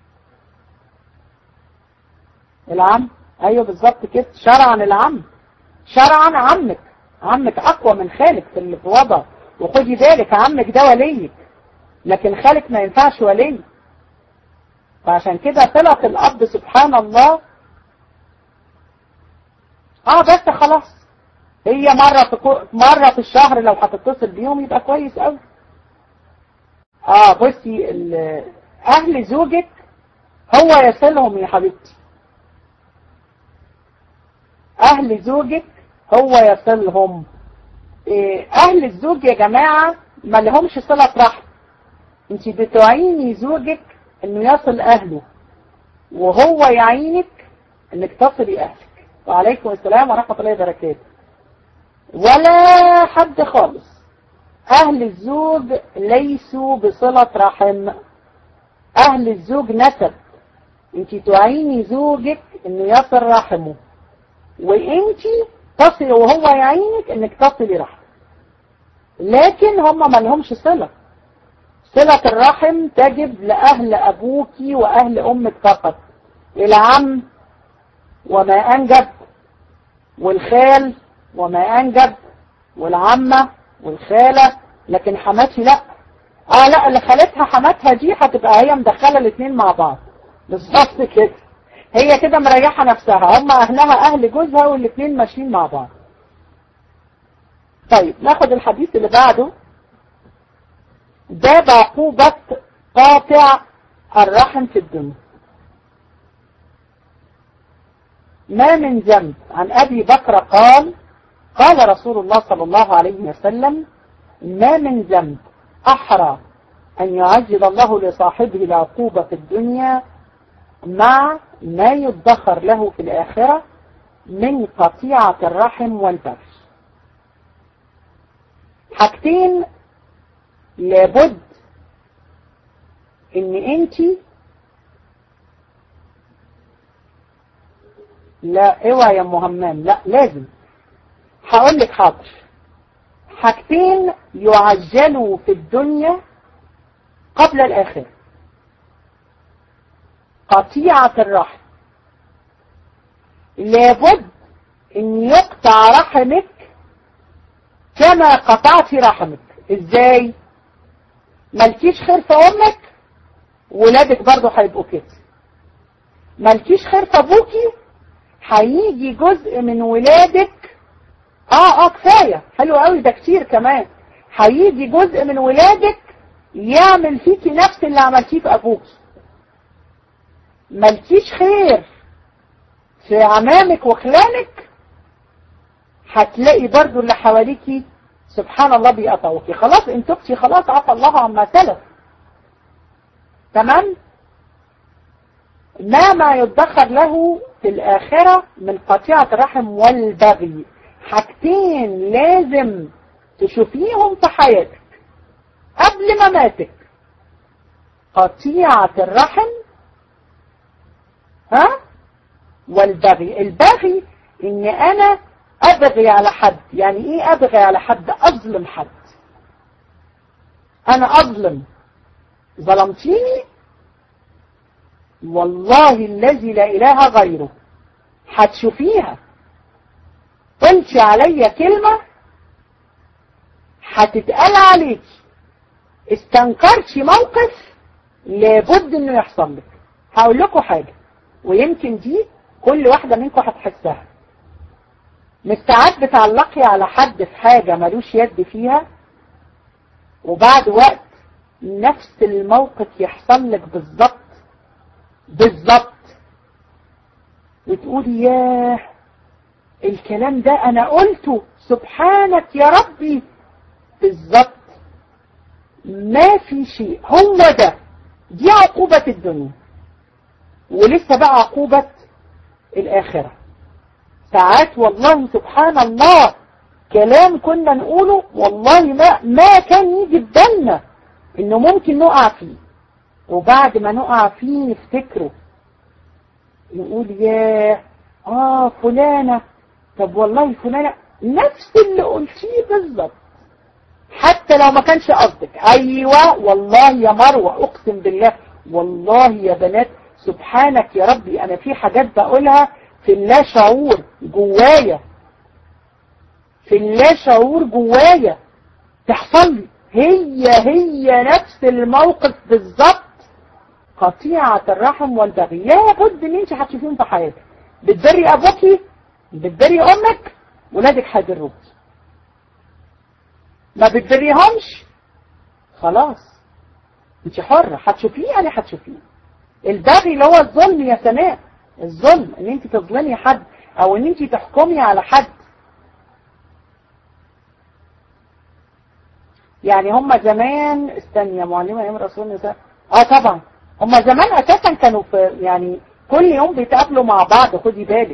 العم، ايوه بالظبط كده. شرعا العم، شرعا عمك، عمك اقوى من خالك في الوضع. وخدي بالك عمك ده وليك، لكن خالك ما ينفعش ولي. فعشان كده صلة الاب سبحان الله. اه بس خلاص هي مرة في كو... مرة في الشهر لو هتتصل بيهم يبقى كويس قوي. اه بصي ال... اهل زوجك هو يصلهم يا حبيبتي، اهل زوجك هو يصلهم. إيه اهل الزوج يا جماعة ما لهمش صلة رحم، انت بتعيني زوجك انه يصل اهله وهو يعينك انك تصلي اهلك. وعليكم السلام ورحمة الله وبركاته. ولا حد خالص، اهل الزوج ليسوا بصلة رحم، اهل الزوج نسب، انت تعيني زوجك انه يصل رحمه وانت تصلي وهو يعينك انك تصلي رحم، لكن هم ما لهمش صلة. صلة الرحم تجب لأهل أبوك وأهل أمك فقط، العم وما أنجب والخال وما أنجب والعمة والخالة، لكن حماتي لا. اه لا، اللي خالتها حماتها دي هتبقى هي مدخلة الاثنين مع بعض بالظبط كده، هي كده مريحة نفسها، هم أهلها أهل جوزها والاثنين ماشيين مع بعض. طيب ناخد الحديث اللي بعده. باب عقوبة قاطع الرحم في الدنيا. ما من ذنب. عن أبي بكر قال قال رسول الله صلى الله عليه وسلم ما من ذنب أحرى أن يعجل الله لصاحبه العقوبة في الدنيا مع ما يدخر له في الآخرة من قطيعة الرحم والبغي. حاجتين لابد ان انت لا اوعى يا مهمام، لا لازم هقول لك حاضر. حاجتين يعجلوا في الدنيا قبل الآخرة: قطيعة الرحم. لابد ان يقطع رحمك كما قطعت رحمك. ازاي؟ مالكيش خير في امك ولادك برضو هيبقوا كده، مالكيش خير في ابوكي هيجي جزء من ولادك. اه اه كفايه حلو قوي ده كتير كمان، هيجي جزء من ولادك يعمل فيكي نفس اللي عملتيه في ابوكي. مالكيش خير في عمامك وخلانك، هتلاقي برضو اللي حواليكي سبحان الله بيقطعوكي. خلاص انت اختي خلاص عفى الله عما سلف. تمام؟ ما ما يدخر له في الآخرة من قطيعة الرحم والبغي. حاجتين لازم تشوفيهم في حياتك قبل مماتك: قطيعة الرحم ها والبغي. البغي ان انا ابغي على حد. يعني ايه ابغي على حد؟ اظلم حد. انا اظلم، ظلمتيني والله الذي لا اله غيره هتشوفيها. قلتي عليا كلمة هتتقال عليك، استنكرتي موقف لابد انه يحصل لك. هقول لكم حاجة ويمكن دي كل واحدة منكم هتحسها. مش ساعات بتعلقي على حد في حاجة ملوش يد فيها وبعد وقت نفس الموقف يحصل لك بالظبط بالظبط وتقولي ياه الكلام ده انا قلته، سبحانك يا ربي. بالظبط ما في شيء، هو ده. دي عقوبة الدنيا، ولسه بقى عقوبة الآخرة. ساعات والله سبحان الله كلام كنا نقوله والله ما ما كان يجي ببالنا انه ممكن نقع فيه، وبعد ما نقع فيه نفتكره نقول ياه اه فلانة، طب والله فلانة نفس اللي قلتيه بالظبط حتى لو ما كانش قصدك. ايوه والله يا مروة اقسم بالله والله يا بنات سبحانك يا ربي انا في حاجات بقولها في اللا شعور جوايا، في اللا شعور جوايا تحصل لي هي هي نفس الموقف بالظبط. قطيعة الرحم والبغي لابد ان انت هتشوفيهم في حياتك. بتبري ابوكي، بتبري امك، ولادك هيبروك. ما بتبريهمش خلاص انت حرة، هتشوفيه يعني هتشوفيه. البغي اللي هو الظلم يا سناء، الظلم ان انت تظلمي حد او ان انت تحكمي على حد. يعني هم زمان، استني يا معلمة ايام رسول النساء، اه طبعا هم زمان اساسا كانوا في يعني كل يوم بيتقابلوا مع بعض، خدي بالك.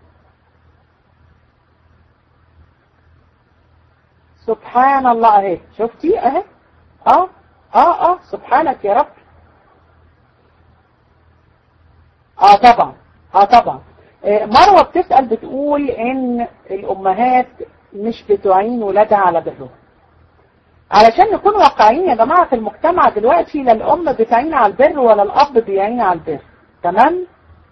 سبحان الله اهي، شفتي اهي، اه اه اه سبحانك يا رب. اه طبعا اه طبعا. آه مروة بتسأل بتقول ان الامهات مش بتعين ولادها على برهم. علشان نكون واقعيين يا جماعة، في المجتمع دلوقتي لا الام بتعين على البر ولا الاب بيعين على البر، تمام؟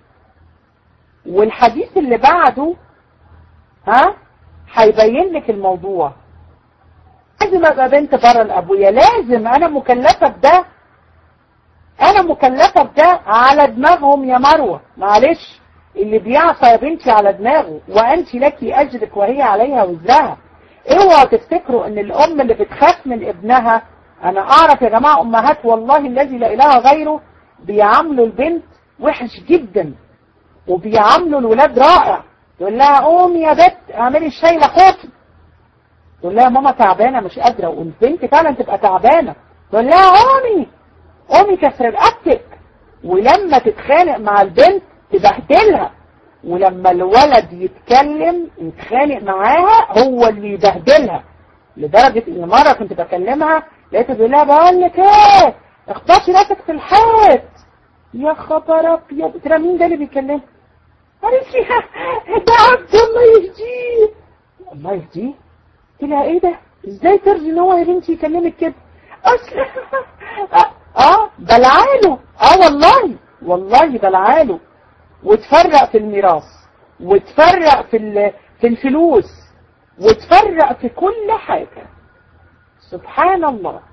والحديث اللي بعده ها هيبين لك الموضوع. لازم ابقى بنت بره الابوية، لازم انا مكلفة بده، انا مكلفة بده على دماغهم يا مروة. معلش، اللي بيعصى يا بنتي على دماغه، وانت لك اجرك وهي عليها وزرها. اوعوا تفتكروا ان الام اللي بتخاف من ابنها، انا اعرف يا جماعة امهات والله الذي لا اله غيره بيعاملوا البنت وحش جدا وبيعاملوا الولاد رائع. تقول لها قومي يا بت اعملي الشاي لاخوكي، تقول لها ماما تعبانة مش قادرة، والبنت فعلا تبقى تعبانة، تقول لها قومي قومي كسر رقبتك. ولما تتخانق مع البنت تبهدلها، ولما الولد يتكلم يتخانق معاها هو اللي يبهدلها. لدرجة ان مرة كنت بكلمها لقيتها بيقول لها بقول لك ايه اخبطي نفسك في الحيط. يا خبر ابيض، قلت لها مين ده اللي بيكلمها؟ قالت لي ده عبد الله يهديه. الله يهديه؟ قلت لها ايه ده؟ ازاي ترضي ان هو يا بنتي يكلمك كده؟ اصل اه بلعاله، اه والله والله بلعاله. وتفرق في الميراث، وتفرق في في الفلوس، وتفرق في كل حاجة. سبحان الله.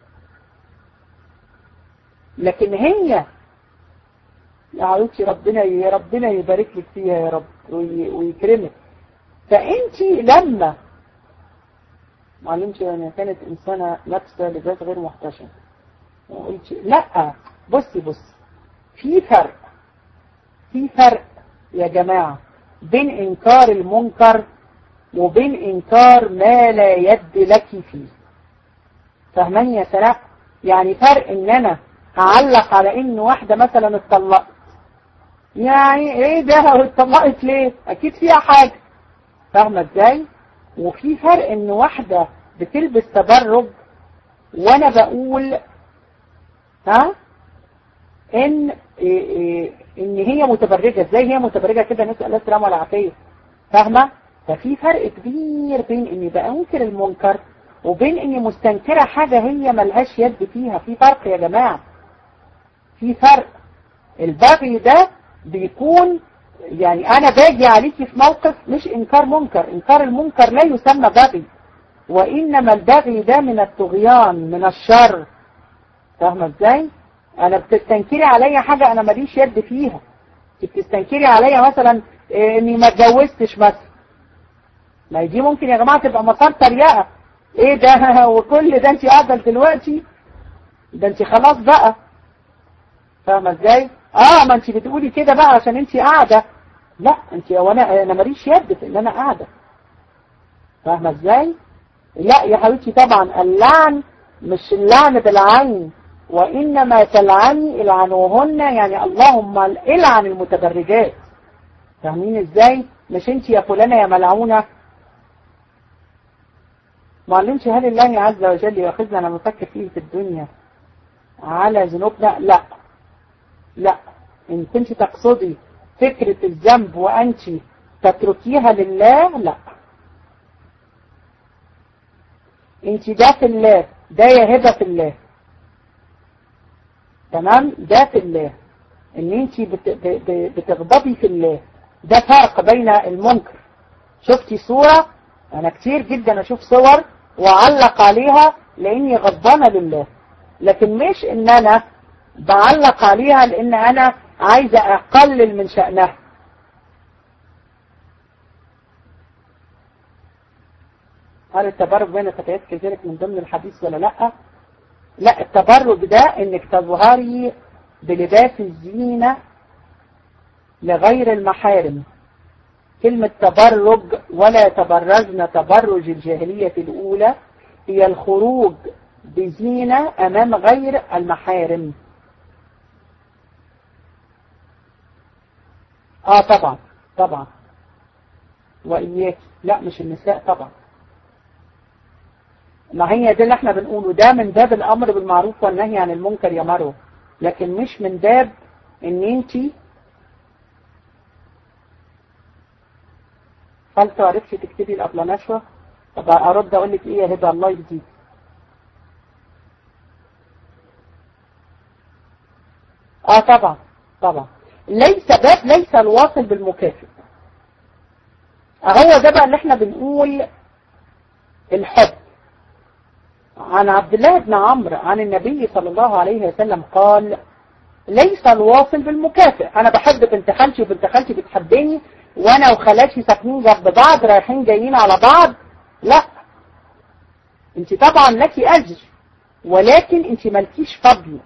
لكن هي يا عروتي ربنا يا ربنا يبارك لك فيها يا رب ويكرمك. فانت لما معلمش يعني كانت انسانة لابسة لباس غير محتشم وقلت لا، بصي بصي في فرق، في فرق يا جماعة بين انكار المنكر وبين انكار ما لا يد لك فيه. فاهماني يا سلاء؟ يعني فرق ان انا هعلق على ان واحدة مثلا اتطلقت، يعني ايه ده اتطلقت ليه؟ اكيد فيها حاجة، فاهمة ازاي؟ وفي فرق ان واحدة بتلبس تبرج وانا بقول ها ان إيه إيه ان هي متبرجة. ازاي هي متبرجة كده؟ نسأل الله السلامة والعافية، فاهمة؟ ففي فرق كبير بين اني بأنكر المنكر وبين اني مستنكرة حاجة هي ملهاش يد فيها. في فرق يا جماعة، في فرق. البغي ده بيكون يعني انا باجي عليكي في موقف مش انكار منكر. انكار المنكر لا يسمى بغي، وانما البغي ده من الطغيان من الشر، فاهمة ازاي؟ انا بتستنكري عليا حاجة انا ماليش يد فيها. بتستنكري عليا مثلا اني ما اتجوزتش مثلا، ما دي ممكن يا جماعة تبقى مسار تريقة. ايه ده وكل ده انت قاعدة دلوقتي؟ ده انت خلاص بقى، فاهمة ازاي؟ اه ما انت بتقولي كده بقى عشان انت قاعدة. لا انت وانا انا ماليش يد في ان انا قاعدة، فاهمة ازاي؟ لا يا حبيبتي طبعا اللعن مش اللعن بالعين، وانما تلعني العنوهن، يعني اللهم العن المتبرجات. فاهمين ازاي؟ مش انت يا فلانة يا ملعونة. معلمش هل الله عز وجل يأخذنا لما نفكر فيه في الدنيا على ذنوبنا؟ لا لا. ان كنت تقصدي فكرة الذنب وانت تتركيها لله، لا. انت ده في الله، ده يا هبة في الله، تمام؟ ده في الله، ان انت بتغضبي في الله. ده فرق بين المنكر. شفتي صورة، انا كتير جدا اشوف صور واعلق عليها لاني غضبانة لله، لكن مش ان انا بعلق عليها لان انا عايزة اقلل من شأنها. هل التبرج بين فتيات كذلك من ضمن الحديث ولا لا؟ لا، التبرج ده انك تظهري بلباس الزينة لغير المحارم. كلمة تبرج ولا تبرجن تبرج الجاهلية الأولى هي الخروج بزينة أمام غير المحارم. آه طبعا طبعا وإياك، لا مش النساء طبعا. ما هي ده اللي احنا بنقوله، ده من باب الأمر بالمعروف والنهي عن المنكر يا مروه، لكن مش من باب ان انتي هل تعرفي تكتبي الأبلانشوة؟ طب أرد أقول لك إيه يا هبة الله يهديك. آه طبعا طبعا. ليس باب ليس الواصل بالمكافئ. هو ده بقى اللي احنا بنقول الحب. عن عبد الله بن عمرو عن النبي صلى الله عليه وسلم قال: ليس الواصل بالمكافئ. أنا بحب بنت خالتي وبنت خالتي بتحبني وانا وخالاتي ساكنين جنب بعض رايحين جايين على بعض. لا، انت طبعا لك اجر، ولكن انت مالكيش فضل،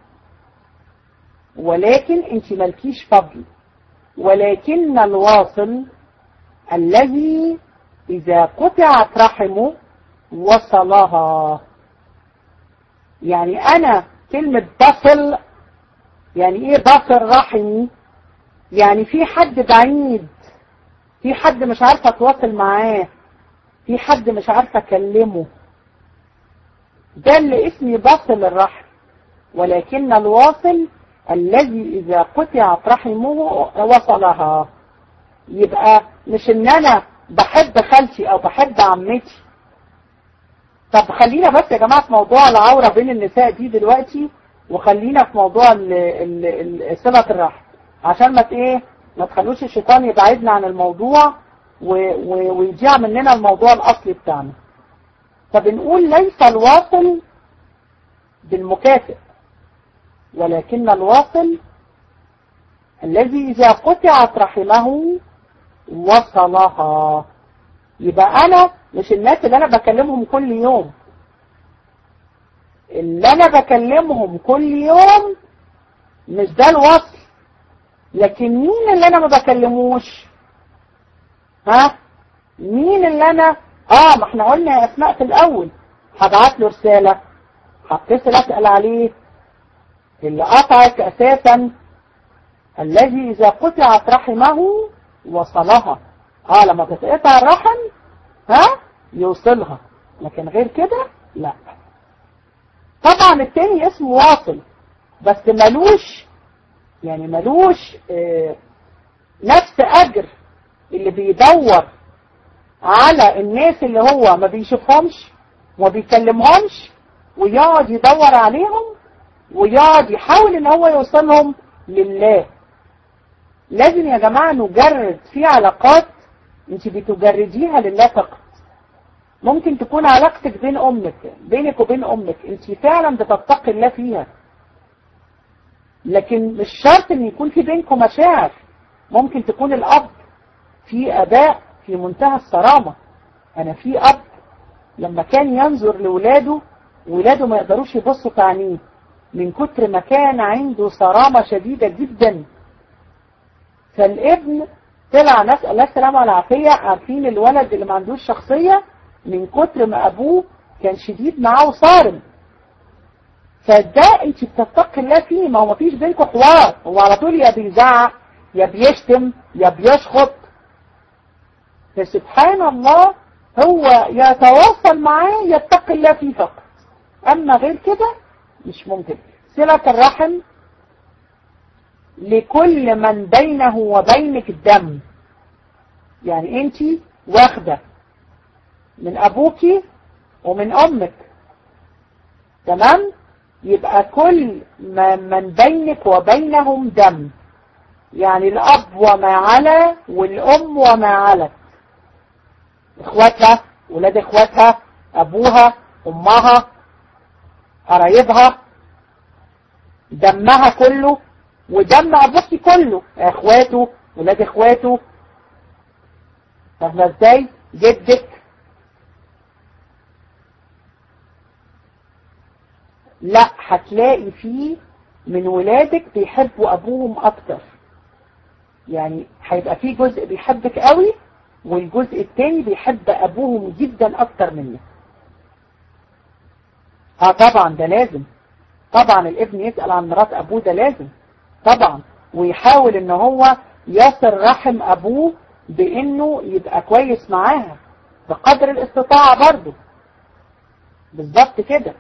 ولكن انت مالكيش فضل ولكن الواصل الذي اذا قطعت رحمه وصلها. يعني انا كلمة بصل يعني ايه؟ بصل رحمي يعني في حد بعيد، في حد مش عارفة اتواصل معاه، في حد مش عارفة اكلمه، ده اللي اسمي بصل الرحم. ولكن الواصل الذي اذا قطعت رحمه وصلها. يبقى مش ان انا بحب خالتي او بحب عمتي. طب خلينا بس يا جماعة في موضوع العورة بين النساء دي دلوقتي، وخلينا في موضوع صلة الرحم عشان ما ايه ما تخلوش الشيطان يبعدنا عن الموضوع ويضيع مننا الموضوع الأصلي بتاعنا. فبنقول ليس الواصل بالمكافئ، ولكن الواصل الذي إذا قطعت رحمه وصلها. يبقى أنا مش الناس اللي أنا بكلمهم كل يوم، اللي أنا بكلمهم كل يوم مش ده الوصل. لكن مين اللي أنا ما بكلموش؟ ها؟ مين اللي أنا آه ما احنا قلنا يا أسماء في الأول هبعت له رسالة، هتصل أسأل عليه. اللي قطعك أساسا الذي إذا قطعت رحمه وصلها. آه لما تتقطع الرحم ها يوصلها، لكن غير كده لا. طبعا التاني اسمه واصل بس ملوش يعني ملوش اه نفس أجر اللي بيدور على الناس اللي هو ما بيشوفهمش وما بيكلمهمش ويقعد يدور عليهم ويقعد يحاول ان هو يوصلهم لله. لازم يا جماعة نجرد في علاقات انت بتجرديها لله فقط. ممكن تكون علاقتك بين امك بينك وبين امك انت فعلا بتتقي الله فيها، لكن مش شرط ان يكون في بينكم مشاعر. ممكن تكون الاب في اباء في منتهى الصرامة. انا في اب لما كان ينظر لولاده ولاده ما يقدروش يبصوا في عينيه من كتر ما كان عنده صرامة شديدة جدا. فالابن طلع نسأل الله السلامة والعافية، عارفين الولد اللي ما عندوش شخصية من كتر ما ابوه كان شديد معاه وصارم. فده انت بتتقي الله فيه، ما هو ما فيش بينكم حوار، هو على طول يا بيزعق يا بيشتم يا بيشخط. فسبحان الله هو يتواصل معاه يتقي الله فيه فقط، اما غير كده مش ممكن. صلة الرحم لكل من بينه وبينك الدم. يعني انت واخدة من ابوك ومن امك، تمام؟ يبقى كل من بينك وبينهم دم، يعني الاب وما على والام وما علت، اخواتها ولاد اخواتها ابوها امها قرايبها، دمها كله ودم ابوكي كله، اخواته ولاد اخواته، فاهمه ازاي؟ جدك لا، هتلاقي فيه من ولادك بيحبوا ابوهم اكتر. يعني هيبقى فيه جزء بيحبك قوي، والجزء التاني بيحب ابوهم جدا اكتر منك. اه طبعا ده لازم. طبعا الابن يسأل عن مرات ابوه، ده لازم طبعا، ويحاول ان هو يصل رحم ابوه بانه يبقى كويس معاها بقدر الاستطاعة برضه. بالظبط كده.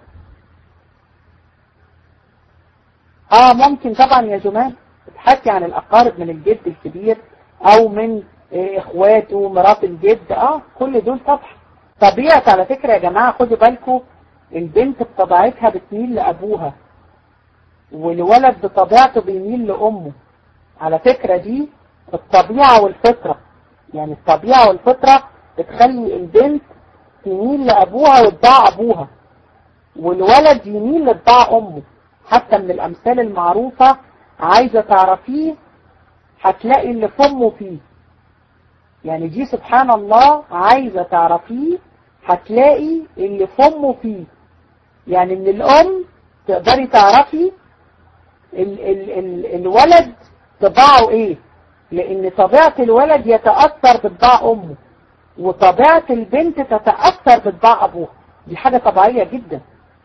اه ممكن طبعا يا جمال تحكي عن الاقارب من الجد الكبير او من إيه اخواته مرات الجد، اه كل دول طبعا طبيعة. على فكرة يا جماعة خدوا بالكم، البنت بطبيعتها بتميل لابوها، والولد بطبيعته بيميل لامه. على فكرة دي الطبيعة والفطرة، يعني الطبيعة والفطرة بتخلي البنت تميل لابوها وتضاع ابوها، والولد يميل لتضاع امه. حتى من الامثال المعروفة، عايزة تعرفيه هتلاقي اللي في امه فيه. يعني دي سبحان الله، عايزة تعرفيه هتلاقي اللي في امه فيه. يعني من الام تقدري تعرفي ال ال ال الولد طباعه ايه، لان طبيعة الولد يتأثر بطباع امه، وطبيعة البنت تتأثر بطباع ابوها. دي حاجة طبيعية جدا.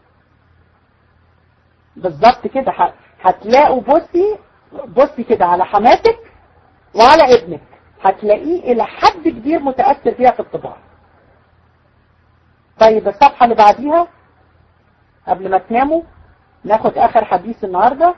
بالظبط كده. هتلاقوا بصي بصي كده على حماتك وعلى ابنك، هتلاقيه الى حد كبير متأثر فيها في الطباع. طيب الصفحة اللي بعديها قبل ما تناموا ناخد اخر حديث النهاردة.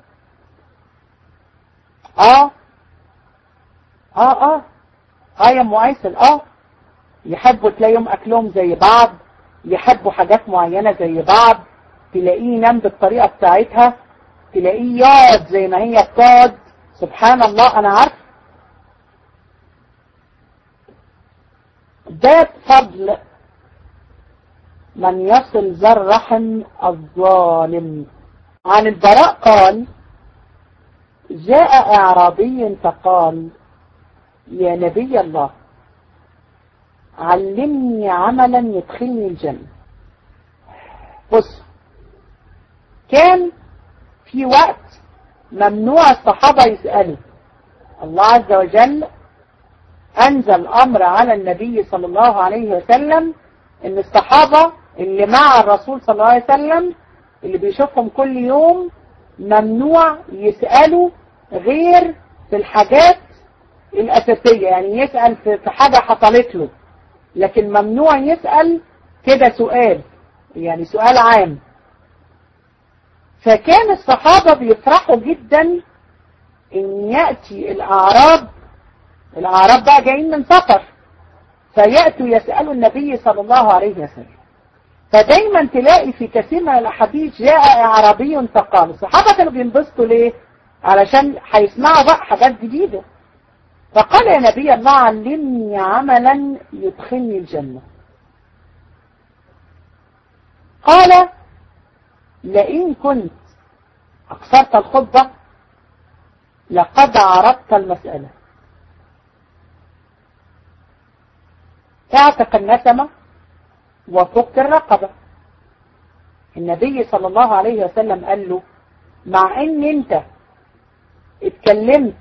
اه اه اه اه يا ام عيسل، اه يحبوا تلاقيهم اكلهم زي بعض، يحبوا حاجات معينة زي بعض، تلاقيه ينام بالطريقة بتاعتها، تلاقيه يقعد زي ما هي بتقعد. سبحان الله. انا عارف ده فضل من يصل ذا الرحم الظالم. عن البراء قال: جاء اعرابي فقال: يا نبي الله علمني عملا يدخلني الجنة. بص، كان في وقت ممنوع الصحابة يسألوا. الله عز وجل أنزل أمر على النبي صلى الله عليه وسلم إن الصحابة اللي مع الرسول صلى الله عليه وسلم اللي بيشوفهم كل يوم ممنوع يسألوا غير في الحاجات الأساسية. يعني يسأل في حاجة حصلت له، لكن ممنوع يسأل كده سؤال، يعني سؤال عام. فكان الصحابة بيفرحوا جدا ان يأتي الاعراب الاعراب بقى جايين من سفر، فيأتوا يسألوا النبي صلى الله عليه وسلم. فدايما تلاقي في كثير من الاحاديث جاء اعرابي فقال. الصحابة كانوا بينبسطوا ليه؟ علشان هيسمعوا بقى حاجات جديدة. فقال: يا نبي الله علمني عملا يدخلني الجنة. قال: لئن كنت أقصرت الخطبة لقد عرضت المسألة. اعتق النسمة وفك الرقبة. النبي صلى الله عليه وسلم قال له: مع ان انت اتكلمت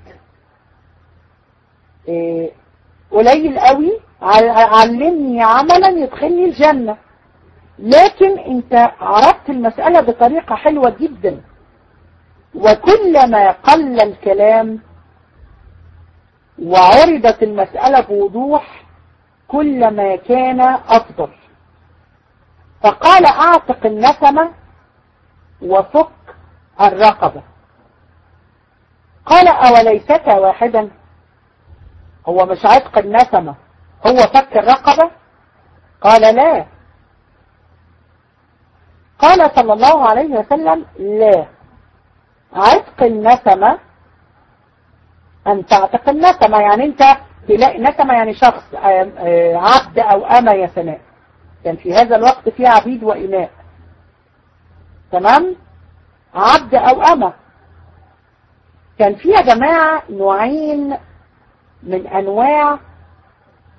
اه قليل قوي، علمني عملا يدخلني الجنة، لكن انت عرضت المسألة بطريقة حلوة جدا، وكلما قل الكلام وعرضت المسألة بوضوح كلما كان أفضل. فقال: اعتق النسمة وفك الرقبة. قال: أوليستا واحدا؟ هو مش عتق النسمة هو فك الرقبة؟ قال: لا. قال صلى الله عليه وسلم: لا، عتق النسمة أن تعتق النسمة، يعني أنت تلاقي نسمة يعني شخص عبد أو أمة يا سناء. كان في هذا الوقت في عبيد وإماء، تمام؟ عبد أو أمة. كان في يا جماعة نوعين من أنواع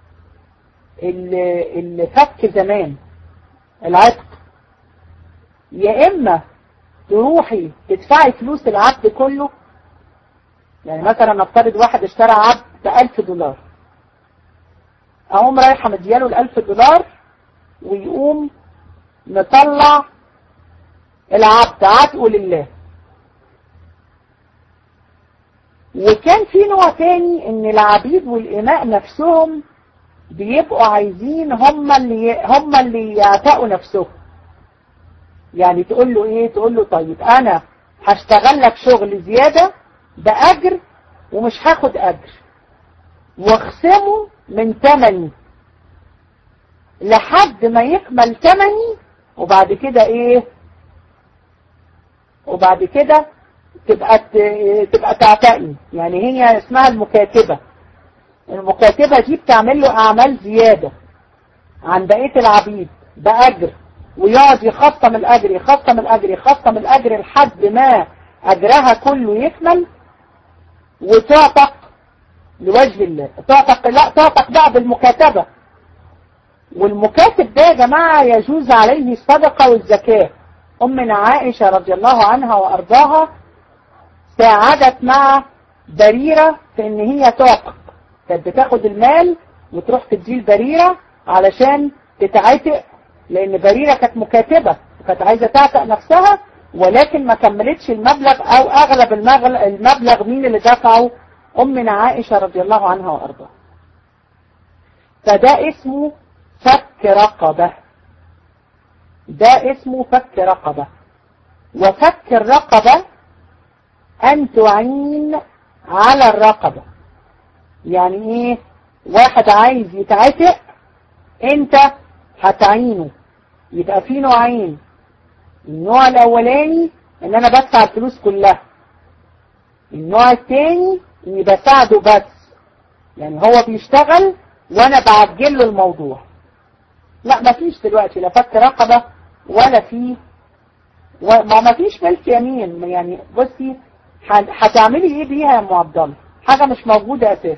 الفك زمان، العتق. يا اما تروحي تدفعي فلوس العبد كله. يعني مثلا نفترض واحد اشترى عبد بألف دولار، اقوم رايحة مدياله الألف دولار ويقوم مطلع العبد عتقه لله. وكان في نوع تاني ان العبيد والإماء نفسهم بيبقوا عايزين هم اللي هم اللي يعتقوا نفسهم. يعني تقول له ايه؟ تقول له طيب انا هشتغل لك شغل زيادة بأجر ومش هاخد أجر، واخصمه من تمني لحد ما يكمل تمني، وبعد كده ايه؟ وبعد كده تبقى تبقى تعتقني. يعني هي اسمها المكاتبة. المكاتبة دي بتعمل له اعمال زيادة عن بقية العبيد بأجر، ويقعد يخصم الأجر يخصم الأجر يخصم الأجر لحد ما أجرها كله يكمل، وتعتق لوجه الله. تعتق لا تعتق بقى بالمكاتبة. والمكاتب ده يا جماعة يجوز عليه الصدقة والزكاة. أمنا عائشة رضي الله عنها وأرضاها ساعدت مع بريرة في إن هي تعتق. كانت بتاخد المال وتروح تديه البريرة علشان تتعتق، لأن بريرة كانت مكاتبة وكانت عايزة تعتق نفسها، ولكن ما كملتش المبلغ أو أغلب المبلغ. مين اللي دفعه؟ أمنا عائشة رضي الله عنها وأرضاها. فده اسمه فك رقبة. ده اسمه فك رقبة. وفك الرقبة أن تعين على الرقبة. يعني إيه؟ واحد عايز يتعتق، أنت هتعينه. يبقى في نوعين. النوع الأولاني إن أنا بدفع الفلوس كلها. النوع الثاني إني بساعده بس، يعني هو بيشتغل وأنا بعجل له الموضوع. لا مفيش دلوقتي لا فك رقبة ولا في ما مفيش ملك يمين. يعني بصي هتعملي ايه بيها يا ام عبد الله؟ حاجة مش موجودة اساسا.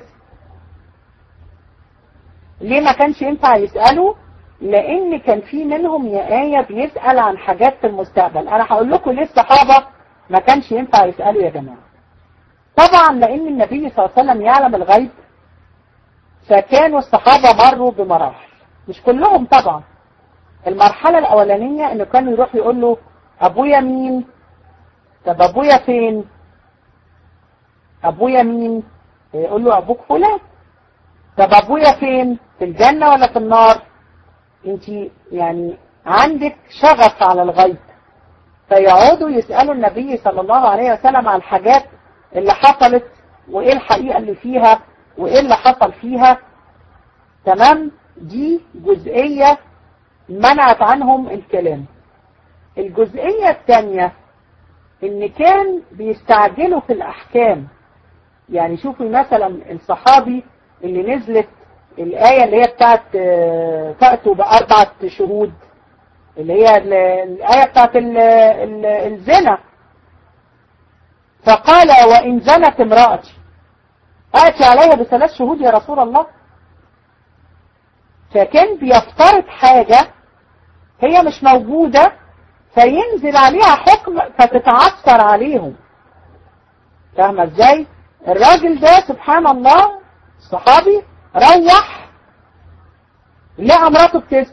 ليه ما كانش ينفع يسألوا؟ لان كان في منهم يا آية بيسأل عن حاجات في المستقبل. انا هقول لكم ليه الصحابة ما كانش ينفع يسألوا يا جماعة. طبعا لان النبي صلى الله عليه وسلم يعلم الغيب، فكانوا الصحابة مروا بمراحل، مش كلهم طبعا. المرحلة الاولانية انه كانوا يروح يقول له ابويا مين؟ طب ابويا فين؟ ابويا مين؟ يقول له ابوك فلان. طب ابويا فين؟ في الجنة ولا في النار؟ انت يعني عندك شغف على الغيب. فيقعدوا يسألوا النبي صلى الله عليه وسلم عن الحاجات اللي حصلت، وايه الحقيقة اللي فيها، وايه اللي حصل فيها. تمام؟ دي جزئية منعت عنهم الكلام. الجزئية الثانية ان كان بيستعجلوا في الاحكام. يعني شوفوا مثلا الصحابي اللي نزلت الآية اللي هي بتاعت فأتوا بأربعة شهود، اللي هي الآية بتاعت ال ال الزنا. فقال وإن زنت امرأتي آتي عليها بثلاث شهود يا رسول الله. فكان بيفترض حاجة هي مش موجودة، فينزل عليها حكم فتتعثر عليهم. فاهمة ازاي؟ الراجل ده سبحان الله الصحابي روح لقى مراته بتزني.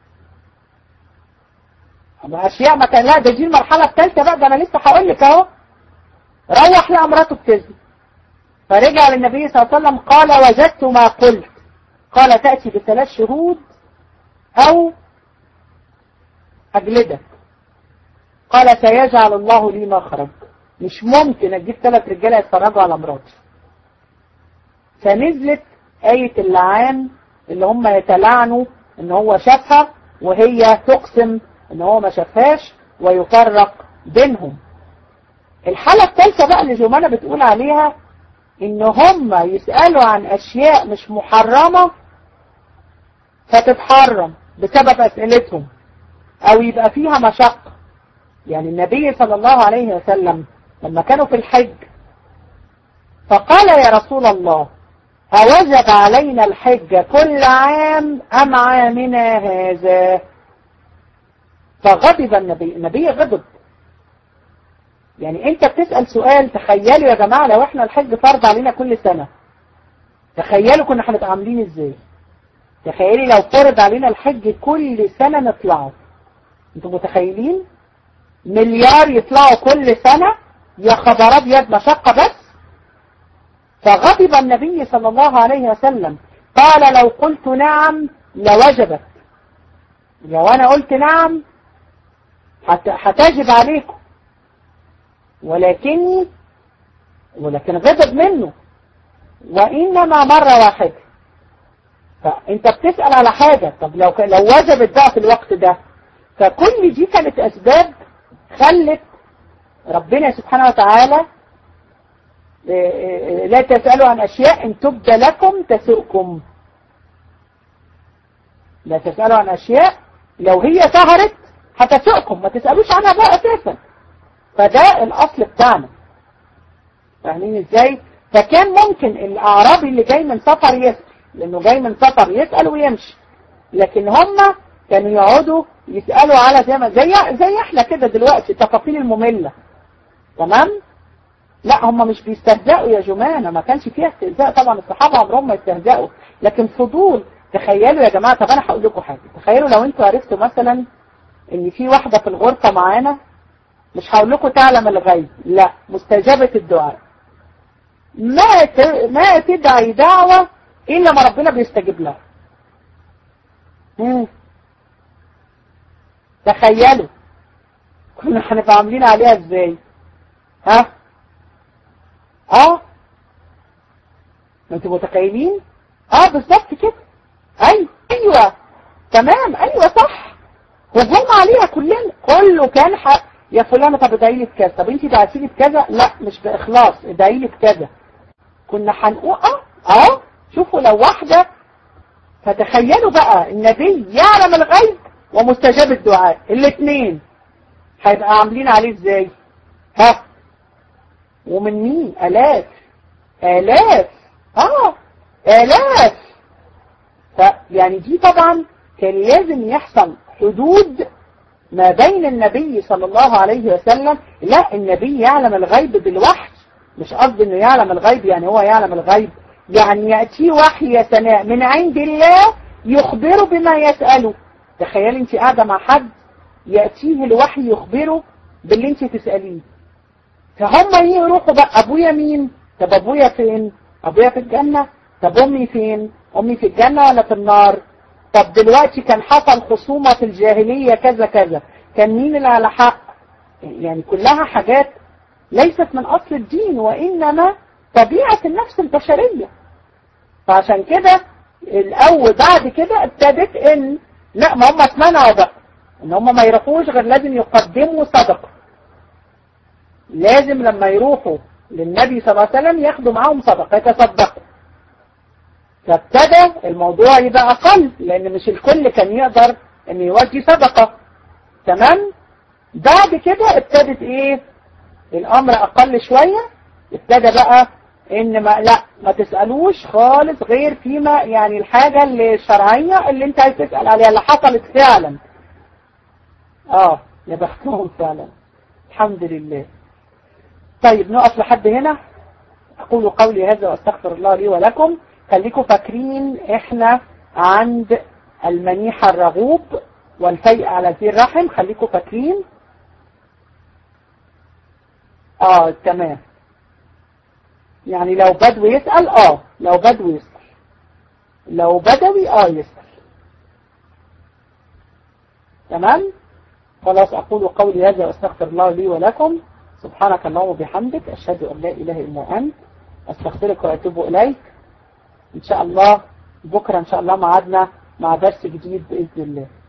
اشياء ما كان. لا ده دي المرحله الثالثه بقى، ده انا لسه هقول لك اهو. روح لقى مراته بتزني، فرجع للنبي صلى الله عليه وسلم قال وجدت ما قلت. قال تأتي بثلاث شهود او اجلدك. قال سيجعل الله لي مخرج. مش ممكن اجيب ثلاث رجاله يتفرجوا على مراتي. فنزلت آية اللعان اللي هم يتلعنوا ان هو شافها وهي تقسم ان هو ما شافهاش ويفرق بينهم. الحالة الثالثة بقى اللي جمانة بتقول عليها ان هم يسألوا عن اشياء مش محرمة فتتحرم بسبب اسئلتهم او يبقى فيها مشقة. يعني النبي صلى الله عليه وسلم لما كانوا في الحج فقال يا رسول الله أوجب علينا الحج كل عام أم عامنا هذا؟ فغضب النبي، النبي غضب. يعني انت بتسأل سؤال، تخيلوا يا جماعة لو احنا الحج فرض علينا كل سنة، تخيلوا كنا هنبقى عاملين ازاي؟ تخيلي لو فرض علينا الحج كل سنة نطلعه، انتوا متخيلين؟ مليار يطلعوا كل سنة، يا خبر ابيض مشقة بس. فغضب النبي صلى الله عليه وسلم، قال لو قلت نعم لوجبت، لو انا قلت نعم هتجب عليكم، ولكني ولكن غضب منه، وإنما مرة واحدة. فأنت بتسأل على حاجة، طب لو لو وجبت بقى في الوقت ده، فكل دي كانت أسباب خلت ربنا سبحانه وتعالى لا تسألوا عن أشياء إن تبد لكم تسؤكم. لا تسألوا عن أشياء لو هي ظهرت هتسؤكم، ما تسألوش عنها بقى أساسا. فده الأصل بتاعنا، فاهمين ازاي؟ فكان ممكن الأعرابي اللي جاي من سفر يسأل، لأنه جاي من سفر يسأل ويمشي، لكن هم كانوا يقعدوا يسألوا على زي ما زي زي احنا كده دلوقتي التفاصيل المملة. تمام؟ لا هم مش بيستهزئوا يا جماعة، ما كانش فيها استهزاء طبعا، الصحابة عمرهم ما يستهزئوا، لكن فضول. تخيلوا يا جماعة، طب انا هقول لكم حاجة، تخيلوا لو انتوا عرفتوا مثلا ان في واحدة في الغرفة معانا، مش هقول لكم تعلم الغيب، لا، مستجابة الدعاء، ما ما تدعي دعوة إلا ما ربنا بيستجيب لها. مم. تخيلوا كنا هنبقى عاملين عليها ازاي؟ ها؟ اه انتوا متخيلين؟ اه بالظبط كده. ايوه ايوه تمام، ايوه صح. هجوم عليها كلنا، كله كان حق. يا فلانة طب ادعي لي بكذا، طب انت دعيتي لي بكذا، لا مش باخلاص، ادعي لي بكذا. كنا هنقول اه اه شوفوا لو واحدة. فتخيلوا بقى النبي يعلم الغيب ومستجاب الدعاء، الاثنين هيبقى عاملين عليه ازاي؟ ها؟ ومن مين؟ آلاف آلاف اه آلاف. فيعني دي طبعا كان لازم يحصل حدود ما بين النبي صلى الله عليه وسلم. لا، النبي يعلم الغيب بالوحي، مش قصدي انه يعلم الغيب يعني هو يعلم الغيب، يعني يأتي وحي يا سناء من عند الله يخبره بما يسأله. تخيل انت قاعدة مع حد يأتيه الوحي يخبره باللي انت تسأليه، فهم يروحوا بقى ابويا مين؟ طب ابويا فين؟ ابويا في الجنة. طب امي فين؟ امي في الجنة ولا في النار؟ طب دلوقتي كان حصل خصومة في الجاهلية كذا كذا، كان مين اللي على حق؟ يعني كلها حاجات ليست من اصل الدين، وانما طبيعة النفس البشرية. فعشان كده الاول بعد كده ابتدت ان لا، ما هم اتمنعوا بقى ان هم ما يروحوش غير لازم يقدموا صدقة، لازم لما يروحوا للنبي صلى الله عليه وسلم ياخدوا معاهم صدقة يتصدقوا. فابتدى الموضوع يبقى اقل، لان مش الكل كان يقدر ان يودي صدقة. تمام؟ بعد كده ابتدت ايه الامر اقل شوية، ابتدى بقى ان ما لا ما تسألوش خالص غير فيما يعني الحاجة اللي الشرعية اللي انت عايز تسأل عليها اللي حصلت فعلا. اه يا بختهم فعلا، الحمد لله. طيب نقف لحد هنا. اقول قولي هذا واستغفر الله لي ولكم. خليكم فاكرين احنا عند المنيحة الرغوب والفيء على ذي الرحم، خليكم فاكرين. اه تمام، يعني لو بدوي يسأل، اه لو بدوي يسأل، لو بدوي اه يسأل. تمام؟ خلاص، اقول قولي هذا واستغفر الله لي ولكم. سبحانك اللهم وبحمدك، اشهد ان لا اله الا انت، استغفرك واتوب اليك. ان شاء الله بكرة ان شاء الله معادنا مع درس جديد باذن الله.